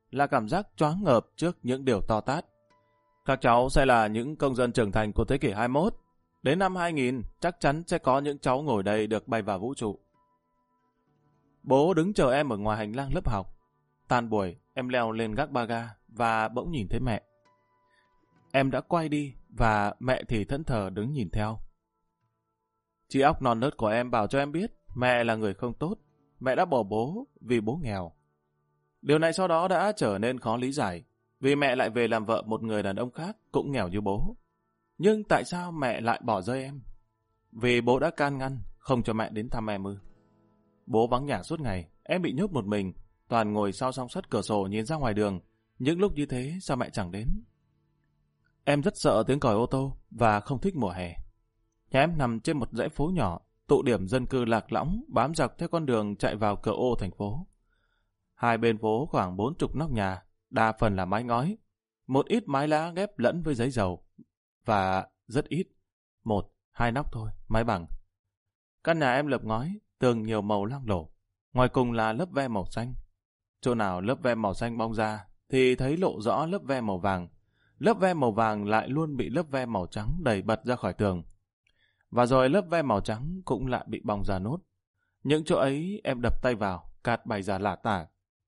là cảm giác choáng ngợp trước những điều to tát. Các cháu sẽ là những công dân trưởng thành của thế kỷ hai mươi mốt. Đến năm hai nghìn, chắc chắn sẽ có những cháu ngồi đây được bay vào vũ trụ. Bố đứng chờ em ở ngoài hành lang lớp học. Tan buổi, em leo lên gác ba ga và bỗng nhìn thấy mẹ. Em đã quay đi và mẹ thì thẫn thờ đứng nhìn theo. Chị óc non nớt của em bảo cho em biết mẹ là người không tốt. Mẹ đã bỏ bố vì bố nghèo. Điều này sau đó đã trở nên khó lý giải, vì mẹ lại về làm vợ một người đàn ông khác cũng nghèo như bố. Nhưng tại sao mẹ lại bỏ rơi em? Vì bố đã can ngăn, không cho mẹ đến thăm em ư? Bố vắng nhà suốt ngày, em bị nhốt một mình, toàn ngồi sau song sắt cửa sổ nhìn ra ngoài đường. Những lúc như thế sao mẹ chẳng đến? Em rất sợ tiếng còi ô tô và không thích mùa hè. Nhà em nằm trên một dãy phố nhỏ, tụ điểm dân cư lạc lõng bám dọc theo con đường chạy vào cửa ô thành phố. Hai bên phố khoảng bốn chục nóc nhà, đa phần là mái ngói, một ít mái lá ghép lẫn với giấy dầu, và rất ít, một, hai nóc thôi, mái bằng. Căn nhà em lợp ngói, tường nhiều màu loang lổ, ngoài cùng là lớp ve màu xanh. Chỗ nào lớp ve màu xanh bong ra thì thấy lộ rõ lớp ve màu vàng. Lớp ve màu vàng lại luôn bị lớp ve màu trắng đẩy bật ra khỏi tường. Và rồi lớp ve màu trắng cũng lại bị bong ra nốt. Những chỗ ấy em đập tay vào, cát bày ra lả tả.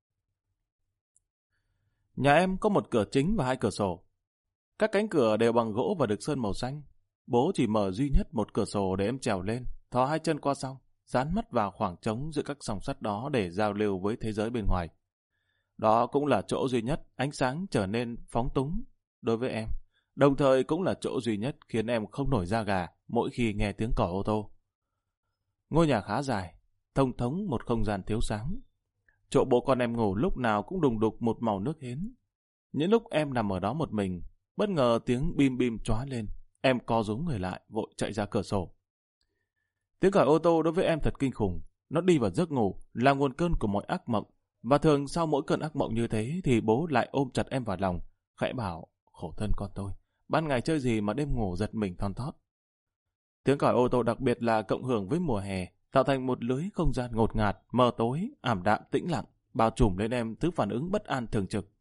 Nhà em có một cửa chính và hai cửa sổ. Các cánh cửa đều bằng gỗ và được sơn màu xanh. Bố chỉ mở duy nhất một cửa sổ để em trèo lên, thò hai chân qua song, dán mắt vào khoảng trống giữa các song sắt đó để giao lưu với thế giới bên ngoài. Đó cũng là chỗ duy nhất ánh sáng trở nên phóng túng đối với em, đồng thời cũng là chỗ duy nhất khiến em không nổi da gà mỗi khi nghe tiếng còi ô tô. Ngôi nhà khá dài, thông thống một không gian thiếu sáng. Chỗ bố con em ngủ lúc nào cũng đùng đục một màu nước hến. Những lúc em nằm ở đó một mình, bất ngờ tiếng bim bim chóa lên, em co rúm người lại, vội chạy ra cửa sổ. Tiếng còi ô tô đối với em thật kinh khủng, nó đi vào giấc ngủ, là nguồn cơn của mọi ác mộng, và thường sau mỗi cơn ác mộng như thế thì bố lại ôm chặt em vào lòng, khẽ bảo, khổ thân con tôi, ban ngày chơi gì mà đêm ngủ giật mình thon thót. Tiếng còi ô tô đặc biệt là cộng hưởng với mùa hè, tạo thành một lưới không gian ngột ngạt, mờ tối, ảm đạm tĩnh lặng, bao trùm lên em thứ phản ứng bất an thường trực.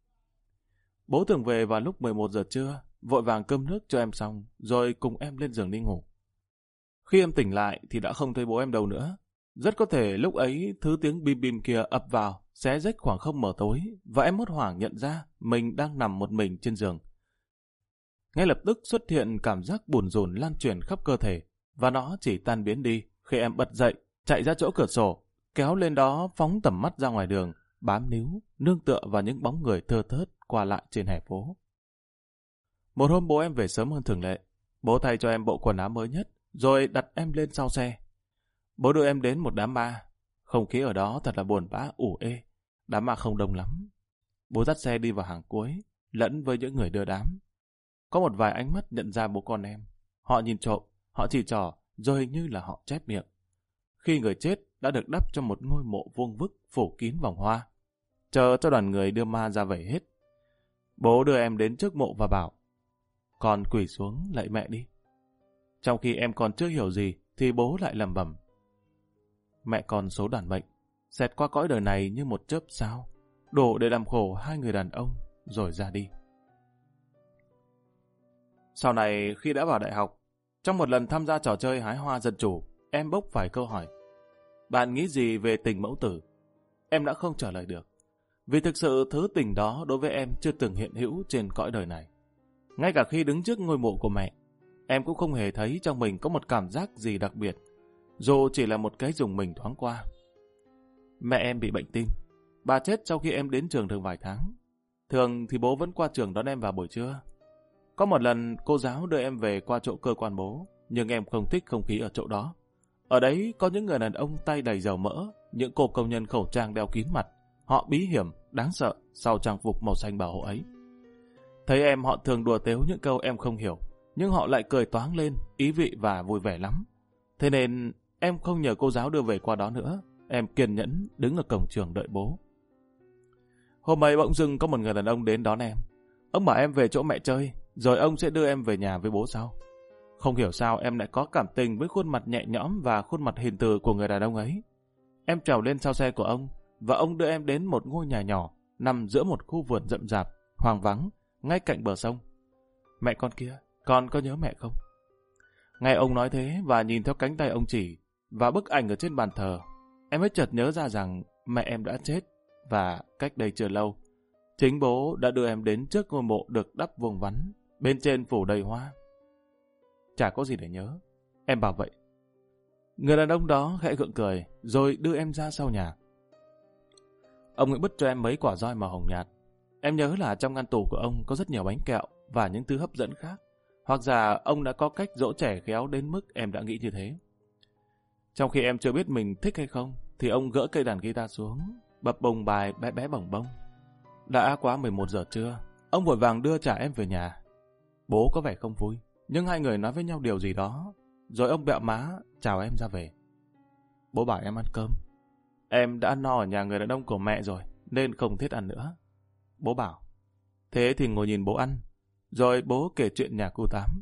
Bố thường về vào lúc mười một giờ trưa, vội vàng cơm nước cho em xong, rồi cùng em lên giường đi ngủ. Khi em tỉnh lại thì đã không thấy bố em đâu nữa. Rất có thể lúc ấy thứ tiếng bim bim kia ập vào, xé rách khoảng không mờ tối, và em hốt hoảng nhận ra mình đang nằm một mình trên giường. Ngay lập tức xuất hiện cảm giác buồn rùn lan truyền khắp cơ thể, và nó chỉ tan biến đi khi em bật dậy, chạy ra chỗ cửa sổ, kéo lên đó phóng tầm mắt ra ngoài đường, bám níu, nương tựa vào những bóng người thưa thớt qua lại trên hè phố. Một hôm bố em về sớm hơn thường lệ. Bố thay cho em bộ quần áo mới nhất, rồi đặt em lên sau xe. Bố đưa em đến một đám ma. Không khí ở đó thật là buồn bã, ủ ê. Đám ma không đông lắm. Bố dắt xe đi vào hàng cuối, lẫn với những người đưa đám. Có một vài ánh mắt nhận ra bố con em. Họ nhìn trộm, họ chỉ trỏ, rồi hình như là họ chép miệng. Khi người chết đã được đắp cho một ngôi mộ vuông vức phủ kín vòng hoa, chờ cho đoàn người đưa ma ra về hết. Bố đưa em đến trước mộ và bảo, con quỳ xuống lạy mẹ đi. Trong khi em còn chưa hiểu gì thì bố lại lẩm bẩm, mẹ con số đoàn mệnh, xẹt qua cõi đời này như một chớp sao, đổ để làm khổ hai người đàn ông rồi ra đi. Sau này khi đã vào đại học, trong một lần tham gia trò chơi hái hoa dân chủ, em bốc phải câu hỏi, bạn nghĩ gì về tình mẫu tử? Em đã không trả lời được, vì thực sự thứ tình đó đối với em chưa từng hiện hữu trên cõi đời này. Ngay cả khi đứng trước ngôi mộ của mẹ, em cũng không hề thấy trong mình có một cảm giác gì đặc biệt, dù chỉ là một cái rùng mình thoáng qua. Mẹ em bị bệnh tim, bà chết sau khi em đến trường được vài tháng. Thường thì bố vẫn qua trường đón em vào buổi trưa. Có một lần cô giáo đưa em về qua chỗ cơ quan bố, nhưng em không thích không khí ở chỗ đó. Ở đấy có những người đàn ông tay đầy dầu mỡ, những cô công nhân khẩu trang đeo kín mặt. Họ bí hiểm, đáng sợ sau trang phục màu xanh bảo hộ ấy. Thấy em họ thường đùa tếu những câu em không hiểu, nhưng họ lại cười toáng lên, ý vị và vui vẻ lắm. Thế nên em không nhờ cô giáo đưa về qua đó nữa. Em kiên nhẫn đứng ở cổng trường đợi bố. Hôm ấy bỗng dưng có một người đàn ông đến đón em. Ông bảo em về chỗ mẹ chơi, rồi ông sẽ đưa em về nhà với bố sau. Không hiểu sao em lại có cảm tình với khuôn mặt nhẹ nhõm và khuôn mặt hiền từ của người đàn ông ấy. Em trèo lên sau xe của ông, và ông đưa em đến một ngôi nhà nhỏ nằm giữa một khu vườn rậm rạp, hoang vắng, ngay cạnh bờ sông. Mẹ con kia, con có nhớ mẹ không? Nghe ông nói thế và nhìn theo cánh tay ông chỉ và bức ảnh ở trên bàn thờ, em mới chợt nhớ ra rằng mẹ em đã chết và cách đây chưa lâu, chính bố đã đưa em đến trước ngôi mộ được đắp vuông vắn, bên trên phủ đầy hoa. Chả có gì để nhớ, em bảo vậy. Người đàn ông đó khẽ gượng cười, rồi đưa em ra sau nhà. Ông ấy bứt cho em mấy quả roi màu hồng nhạt. Em nhớ là trong ngăn tủ của ông có rất nhiều bánh kẹo và những thứ hấp dẫn khác. Hoặc giả ông đã có cách dỗ trẻ khéo đến mức em đã nghĩ như thế. Trong khi em chưa biết mình thích hay không, thì ông gỡ cây đàn guitar xuống, bập bùng bài bé bé bồng bông. Đã quá mười một giờ trưa, ông vội vàng đưa trả em về nhà. Bố có vẻ không vui, nhưng hai người nói với nhau điều gì đó, rồi ông bẹo má chào em ra về. Bố bảo em ăn cơm. Em đã ăn no ở nhà người đàn ông của mẹ rồi, nên không thiết ăn nữa. Bố bảo, thế thì ngồi nhìn bố ăn. Rồi bố kể chuyện nhà cô Tám.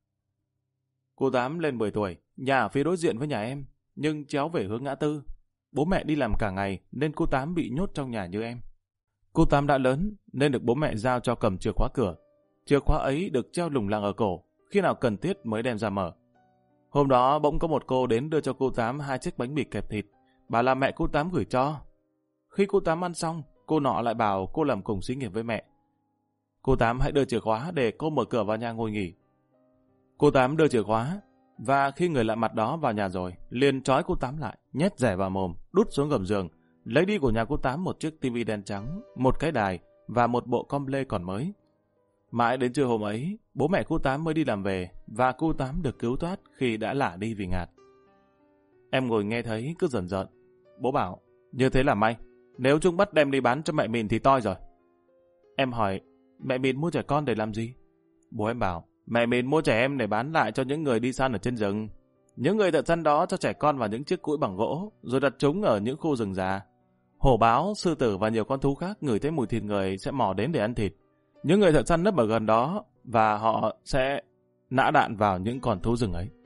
Cô Tám lên mười tuổi, nhà ở phía đối diện với nhà em, nhưng chéo về hướng ngã tư. Bố mẹ đi làm cả ngày nên cô Tám bị nhốt trong nhà như em. Cô Tám đã lớn nên được bố mẹ giao cho cầm chìa khóa cửa. Chìa khóa ấy được treo lủng lẳng ở cổ, khi nào cần thiết mới đem ra mở. Hôm đó bỗng có một cô đến đưa cho cô Tám hai chiếc bánh mì kẹp thịt, bảo là mẹ cô Tám gửi cho. Khi cô Tám ăn xong, cô nọ lại bảo cô làm cùng xí nghiệp với mẹ. Cô Tám hãy đưa chìa khóa để cô mở cửa vào nhà ngồi nghỉ. Cô Tám đưa chìa khóa, và khi người lạ mặt đó vào nhà rồi, liền trói cô Tám lại, nhét rẻ vào mồm, đút xuống gầm giường, lấy đi của nhà cô Tám một chiếc tivi đen trắng, một cái đài và một bộ com lê còn mới. Mãi đến trưa hôm ấy, bố mẹ cô Tám mới đi làm về, và cô Tám được cứu thoát khi đã lả đi vì ngạt. Em ngồi nghe thấy cứ giận giận. Bố bảo, như thế là may, nếu chúng bắt đem đi bán cho mẹ mình thì toi rồi. Em hỏi, mẹ mình mua trẻ con để làm gì? Bố em bảo, mẹ mình mua trẻ em để bán lại cho những người đi săn ở trên rừng. Những người thợ săn đó cho trẻ con vào những chiếc cũi bằng gỗ, rồi đặt chúng ở những khu rừng già. Hổ báo, sư tử và nhiều con thú khác ngửi thấy mùi thịt người sẽ mò đến để ăn thịt. Những người thợ săn nấp ở gần đó và họ sẽ nã đạn vào những con thú rừng ấy.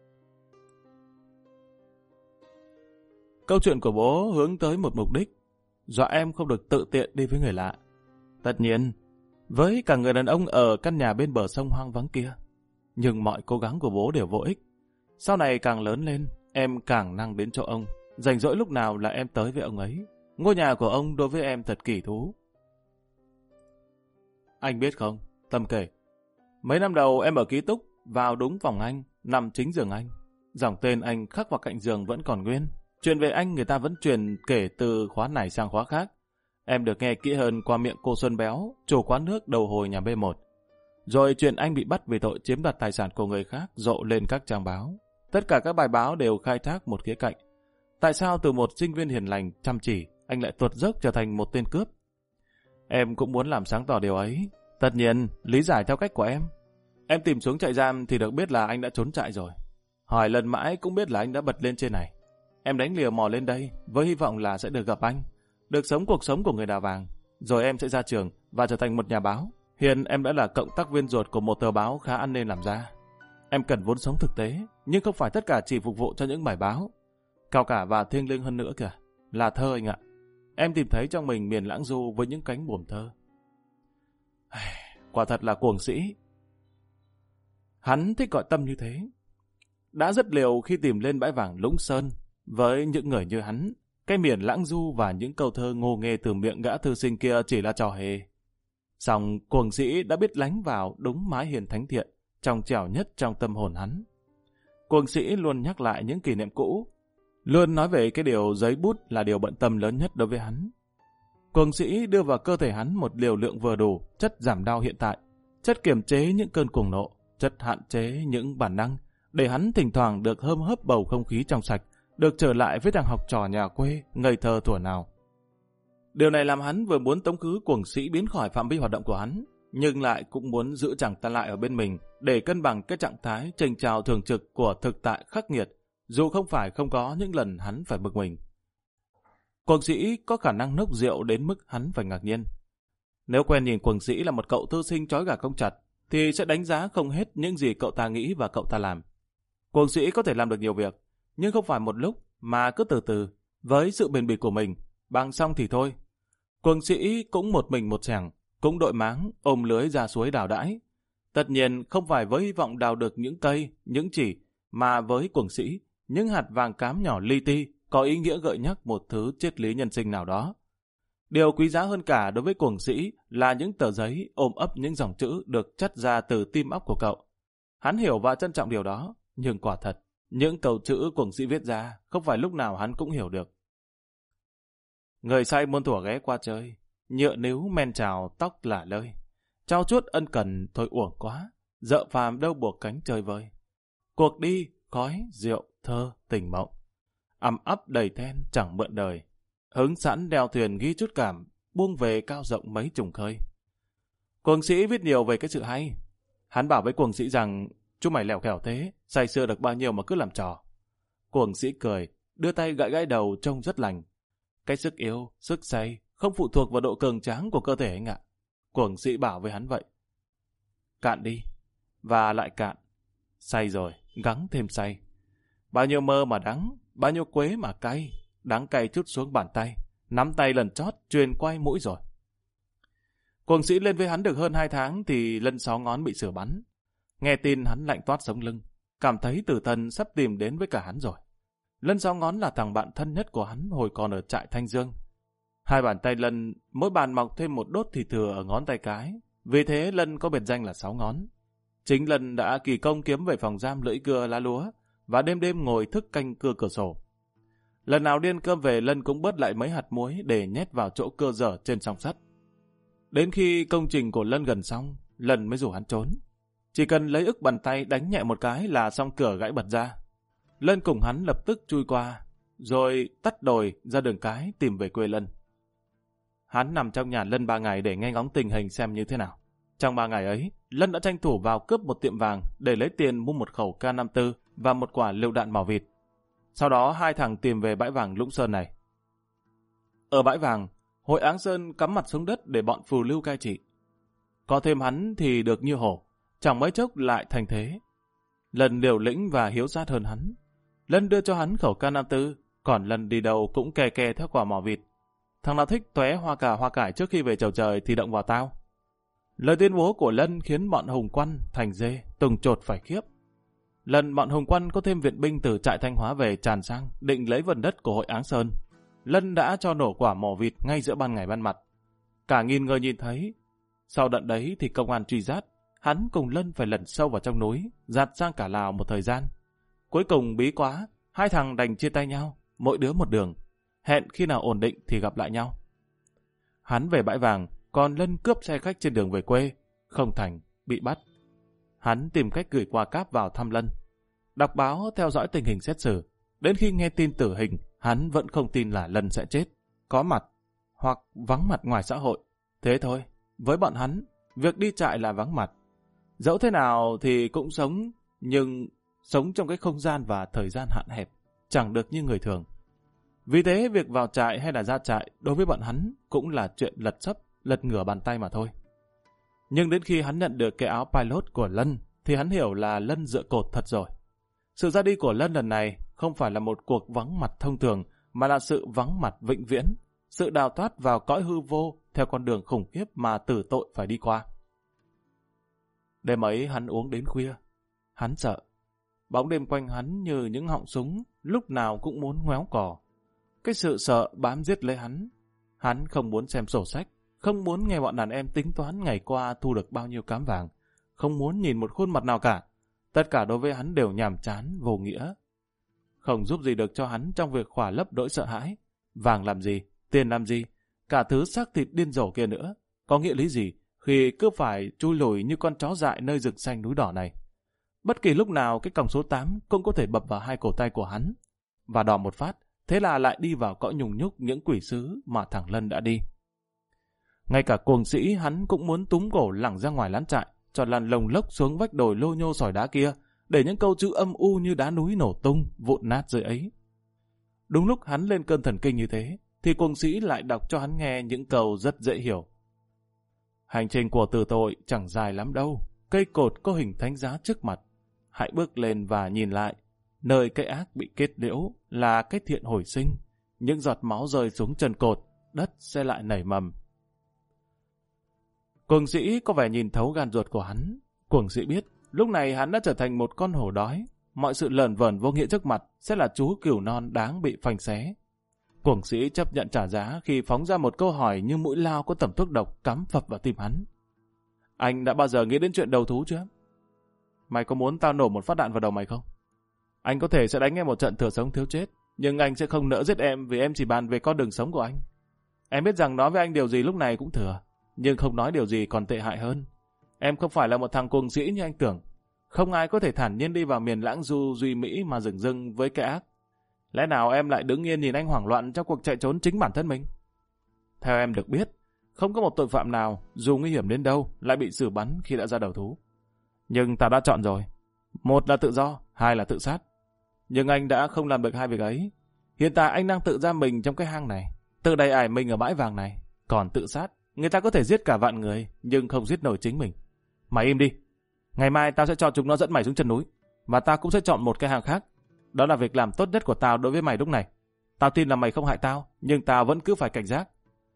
Câu chuyện của bố hướng tới một mục đích, dọa em không được tự tiện đi với người lạ. Tất nhiên, với cả người đàn ông ở căn nhà bên bờ sông hoang vắng kia. Nhưng mọi cố gắng của bố đều vô ích. Sau này càng lớn lên, em càng năng đến chỗ ông. Rảnh rỗi lúc nào là em tới với ông ấy. Ngôi nhà của ông đối với em thật kỳ thú. Anh biết không, Tâm kể. Mấy năm đầu em ở ký túc, vào đúng phòng anh, nằm chính giường anh. Dòng tên anh khắc vào cạnh giường vẫn còn nguyên. Chuyện về anh người ta vẫn truyền kể từ khóa này sang khóa khác. Em được nghe kỹ hơn qua miệng cô Xuân Béo, chủ quán nước đầu hồi nhà B một. Rồi chuyện anh bị bắt vì tội chiếm đoạt tài sản của người khác rộ lên các trang báo. Tất cả các bài báo đều khai thác một khía cạnh. Tại sao từ một sinh viên hiền lành, chăm chỉ, anh lại tuột dốc trở thành một tên cướp? Em cũng muốn làm sáng tỏ điều ấy. Tất nhiên, lý giải theo cách của em. Em tìm xuống trại giam thì được biết là anh đã trốn trại rồi. Hỏi lần mãi cũng biết là anh đã bật lên trên này. Em đánh liều mò lên đây với hy vọng là sẽ được gặp anh, được sống cuộc sống của người đào vàng. Rồi em sẽ ra trường và trở thành một nhà báo. Hiện em đã là cộng tác viên ruột của một tờ báo khá ăn nên làm ra. Em cần vốn sống thực tế, nhưng không phải tất cả chỉ phục vụ cho những bài báo. Cao cả và thiêng liêng hơn nữa kìa, là thơ anh ạ. Em tìm thấy trong mình miền lãng du với những cánh buồm thơ. Quả thật là cuồng sĩ. Hắn thích gọi Tâm như thế. Đã rất liều khi tìm lên bãi vàng Lũng Sơn. Với những người như hắn, cái miền lãng du và những câu thơ ngô nghê từ miệng gã thư sinh kia chỉ là trò hề. Song cuồng sĩ đã biết lánh vào đúng mái hiền thánh thiện, trong trẻo nhất trong tâm hồn hắn. Cuồng sĩ luôn nhắc lại những kỷ niệm cũ, luôn nói về cái điều giấy bút là điều bận tâm lớn nhất đối với hắn. Cuồng sĩ đưa vào cơ thể hắn một liều lượng vừa đủ, chất giảm đau hiện tại, chất kiềm chế những cơn cuồng nộ, chất hạn chế những bản năng, để hắn thỉnh thoảng được hơm hấp bầu không khí trong sạch, được trở lại với thằng học trò nhà quê, ngây thơ thuở nào. Điều này làm hắn vừa muốn tống khứ cuồng sĩ biến khỏi phạm vi hoạt động của hắn, nhưng lại cũng muốn giữ chàng ta lại ở bên mình để cân bằng cái trạng thái chênh chào thường trực của thực tại khắc nghiệt, dù không phải không có những lần hắn phải bực mình. Cuồng sĩ có khả năng nốc rượu đến mức hắn phải ngạc nhiên. Nếu quen nhìn cuồng sĩ là một cậu thư sinh trói gà không chặt, thì sẽ đánh giá không hết những gì cậu ta nghĩ và cậu ta làm. Cuồng sĩ có thể làm được nhiều việc, nhưng không phải một lúc mà cứ từ từ, với sự bền bỉ của mình, bằng xong thì thôi. Cuồng sĩ cũng một mình một chàng, cũng đội máng, ôm lưới ra suối đào đãi. Tất nhiên không phải với hy vọng đào được những cây, những chỉ, mà với cuồng sĩ, những hạt vàng cám nhỏ li ti có ý nghĩa gợi nhắc một thứ triết lý nhân sinh nào đó. Điều quý giá hơn cả đối với cuồng sĩ là những tờ giấy ôm ấp những dòng chữ được chất ra từ tim óc của cậu. Hắn hiểu và trân trọng điều đó, nhưng quả thật, những câu chữ cuồng sĩ viết ra không phải lúc nào hắn cũng hiểu được. Người say muôn thuở ghé qua chơi, nhựa níu men trào tóc lả lơi. Trao chuốt ân cần thôi uổng quá, dợ phàm đâu buộc cánh chơi vơi. Cuộc đi, khói, rượu, thơ, tình mộng. Ầm ấp đầy then chẳng mượn đời. Hứng sẵn đeo thuyền ghi chút cảm, buông về cao rộng mấy trùng khơi. Cuồng sĩ viết nhiều về cái sự hay. Hắn bảo với cuồng sĩ rằng, chú mày lèo kẻo thế, say sưa được bao nhiêu mà cứ làm trò. Cuồng sĩ cười, đưa tay gãi gãi đầu trông rất lành. Cái sức yêu, sức say không phụ thuộc vào độ cường tráng của cơ thể anh ạ. Cuồng sĩ bảo với hắn vậy. Cạn đi, và lại cạn. Say rồi, gắng thêm say. Bao nhiêu mơ mà đắng, bao nhiêu quế mà cay, đắng cay chút xuống bàn tay, nắm tay lần chót truyền quay mũi rồi. Cuồng sĩ lên với hắn được hơn hai tháng thì Lân Sáu Ngón bị sửa bắn. Nghe tin hắn lạnh toát sống lưng, cảm thấy tử thần sắp tìm đến với cả hắn rồi. Lân Sáu Ngón là thằng bạn thân nhất của hắn hồi còn ở trại Thanh Dương. Hai bàn tay Lân mỗi bàn mọc thêm một đốt thì thừa ở ngón tay cái, vì thế Lân có biệt danh là Sáu Ngón. Chính Lân đã kỳ công kiếm về phòng giam lưỡi cưa lá lúa và đêm đêm ngồi thức canh cưa cửa sổ. Lần nào điên cơm về Lân cũng bớt lại mấy hạt muối để nhét vào chỗ cưa dở trên song sắt. Đến khi công trình của Lân gần xong, Lân mới rủ hắn trốn. Chỉ cần lấy ức bàn tay đánh nhẹ một cái là xong cửa gãy bật ra. Lân cùng hắn lập tức chui qua, rồi tắt đồi ra đường cái tìm về quê Lân. Hắn nằm trong nhà Lân ba ngày để nghe ngóng tình hình xem như thế nào. Trong ba ngày ấy, Lân đã tranh thủ vào cướp một tiệm vàng để lấy tiền mua một khẩu K năm mươi tư và một quả lựu đạn mỏ vịt. Sau đó hai thằng tìm về bãi vàng Lũng Sơn này. Ở bãi vàng, Hội Áng Sơn cắm mặt xuống đất để bọn phù lưu cai trị. Có thêm hắn thì được như hổ, chẳng mấy chốc lại thành thế. Lân liều lĩnh và hiếu sát hơn hắn. Lân đưa cho hắn khẩu K năm mươi tư, còn Lân đi đâu cũng kè kè theo quả mỏ vịt. Thằng nào thích tóe hoa cà hoa cải trước khi về chầu trời thì động vào tao. Lời tuyên bố của Lân khiến bọn Hùng Quan, Thành Dê, Tùng Chột phải khiếp. Lần bọn Hùng Quan có thêm viện binh từ trại Thanh Hóa về tràn sang, định lấy vần đất của Hội Áng Sơn. Lân đã cho nổ quả mỏ vịt ngay giữa ban ngày ban mặt. Cả nghìn người nhìn thấy. Sau đợt đấy thì công an truy sát, hắn cùng Lân phải lẩn sâu vào trong núi, dạt sang cả Lào một thời gian. Cuối cùng bí quá, hai thằng đành chia tay nhau, mỗi đứa một đường. Hẹn khi nào ổn định thì gặp lại nhau. Hắn về bãi vàng, còn Lân cướp xe khách trên đường về quê. Không thành, bị bắt. Hắn tìm cách gửi quà cáp vào thăm Lân. Đọc báo theo dõi tình hình xét xử. Đến khi nghe tin tử hình, hắn vẫn không tin là Lân sẽ chết, có mặt, hoặc vắng mặt ngoài xã hội. Thế thôi, với bọn hắn, việc đi trại là vắng mặt. Dẫu thế nào thì cũng sống, nhưng sống trong cái không gian và thời gian hạn hẹp, chẳng được như người thường. Vì thế, việc vào trại hay là ra trại đối với bọn hắn cũng là chuyện lật sấp, lật ngửa bàn tay mà thôi. Nhưng đến khi hắn nhận được cái áo pilot của Lân, thì hắn hiểu là Lân dựa cột thật rồi. Sự ra đi của Lân lần này không phải là một cuộc vắng mặt thông thường, mà là sự vắng mặt vĩnh viễn, sự đào thoát vào cõi hư vô theo con đường khủng khiếp mà tử tội phải đi qua. Đêm ấy hắn uống đến khuya. Hắn sợ. Bóng đêm quanh hắn như những họng súng, lúc nào cũng muốn ngoéo cò. Cái sự sợ bám giết lấy hắn. Hắn không muốn xem sổ sách, không muốn nghe bọn đàn em tính toán ngày qua thu được bao nhiêu cám vàng, không muốn nhìn một khuôn mặt nào cả. Tất cả đối với hắn đều nhàm chán, vô nghĩa. Không giúp gì được cho hắn trong việc khỏa lấp nỗi sợ hãi. Vàng làm gì, tiền làm gì, cả thứ xác thịt điên rồ kia nữa. Có nghĩa lý gì khi cứ phải chui lùi như con chó dại nơi rừng xanh núi đỏ này. Bất kỳ lúc nào cái còng số tám cũng có thể bập vào hai cổ tay của hắn. Và đỏ một phát, thế là lại đi vào cõi nhung nhúc những quỷ sứ mà thằng Lân đã đi. Ngay cả cuồng sĩ hắn cũng muốn túm cổ lẳng ra ngoài lán trại, cho lăn lồng lốc xuống vách đồi lô nhô sỏi đá kia, để những câu chữ âm u như đá núi nổ tung, vụn nát dưới ấy. Đúng lúc hắn lên cơn thần kinh như thế, thì cuồng sĩ lại đọc cho hắn nghe những câu rất dễ hiểu. Hành trình của tử tội chẳng dài lắm đâu, cây cột có hình thánh giá trước mặt. Hãy bước lên và nhìn lại, nơi cái ác bị kết liễu là cái thiện hồi sinh. Những giọt máu rơi xuống chân cột đất sẽ lại nảy mầm. Cuồng sĩ có vẻ nhìn thấu gan ruột của hắn. Cuồng sĩ biết, lúc này hắn đã trở thành một con hổ đói. Mọi sự lởn vởn vô nghĩa trước mặt sẽ là chú cừu non đáng bị phanh xé. Cuồng sĩ chấp nhận trả giá khi phóng ra một câu hỏi như mũi lao có tẩm thuốc độc cắm phập vào tim hắn. Anh đã bao giờ nghĩ đến chuyện đầu thú chưa? Mày có muốn tao nổ một phát đạn vào đầu mày không? Anh có thể sẽ đánh em một trận thừa sống thiếu chết, nhưng anh sẽ không nỡ giết em vì em chỉ bàn về con đường sống của anh. Em biết rằng nói với anh điều gì lúc này cũng thừa, nhưng không nói điều gì còn tệ hại hơn. Em không phải là một thằng cuồng sĩ như anh tưởng. Không ai có thể thản nhiên đi vào miền lãng du duy mỹ mà dửng dưng với cái ác. Lẽ nào em lại đứng yên nhìn anh hoảng loạn trong cuộc chạy trốn chính bản thân mình? Theo em được biết, không có một tội phạm nào, dù nguy hiểm đến đâu, lại bị xử bắn khi đã ra đầu thú. Nhưng ta đã chọn rồi. Một là tự do, hai là tự sát. Nhưng anh đã không làm được hai việc ấy. Hiện tại anh đang tự giam mình trong cái hang này, tự đầy ải mình ở bãi vàng này. Còn tự sát, người ta có thể giết cả vạn người, nhưng không giết nổi chính mình. Mày im đi. Ngày mai tao sẽ cho chúng nó dẫn mày xuống chân núi, và tao cũng sẽ chọn một cái hang khác. Đó là việc làm tốt nhất của tao đối với mày lúc này. Tao tin là mày không hại tao, nhưng tao vẫn cứ phải cảnh giác.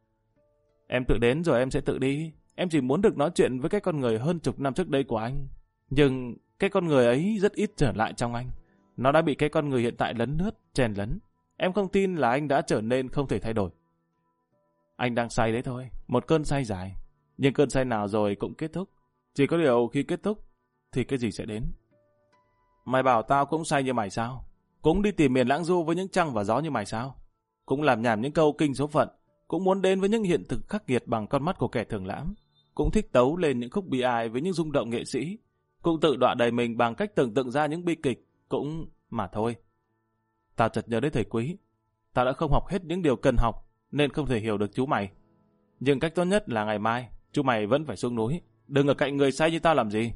Em tự đến rồi em sẽ tự đi. Em chỉ muốn được nói chuyện với cái con người hơn chục năm trước đây của anh. Nhưng cái con người ấy rất ít trở lại trong anh. Nó đã bị cái con người hiện tại lấn lướt, chèn lấn. Em không tin là anh đã trở nên không thể thay đổi. Anh đang say đấy thôi, một cơn say dài. Nhưng cơn say nào rồi cũng kết thúc. Chỉ có điều khi kết thúc, thì cái gì sẽ đến? Mày bảo tao cũng say như mày sao? Cũng đi tìm miền lãng du với những trăng và gió như mày sao? Cũng làm nhảm những câu kinh số phận, cũng muốn đến với những hiện thực khắc nghiệt bằng con mắt của kẻ thường lãm, cũng thích tấu lên những khúc bi ai với những rung động nghệ sĩ, cũng tự đọa đầy mình bằng cách tưởng tượng ra những bi kịch, cũng mà thôi. Tao chợt nhớ đến thầy Quý. Tao đã không học hết những điều cần học, nên không thể hiểu được chú mày. Nhưng cách tốt nhất là ngày mai, chú mày vẫn phải xuống núi, đừng ở cạnh người say như tao làm gì.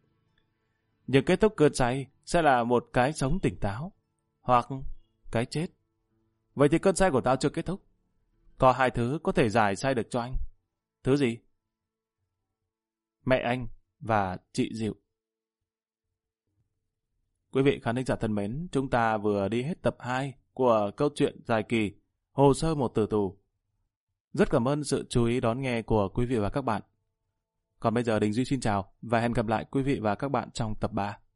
Nhưng kết thúc cơn say sẽ là một cái sống tỉnh táo, hoặc cái chết. Vậy thì cơn say của tao chưa kết thúc. Có hai thứ có thể giải say được cho anh. Thứ gì? Mẹ anh và chị Diệu. Quý vị khán thính giả thân mến, chúng ta vừa đi hết tập hai của câu chuyện dài kỳ Hồ sơ một tử tù. Rất cảm ơn sự chú ý đón nghe của quý vị và các bạn. Còn bây giờ Đình Duy xin chào và hẹn gặp lại quý vị và các bạn trong tập ba.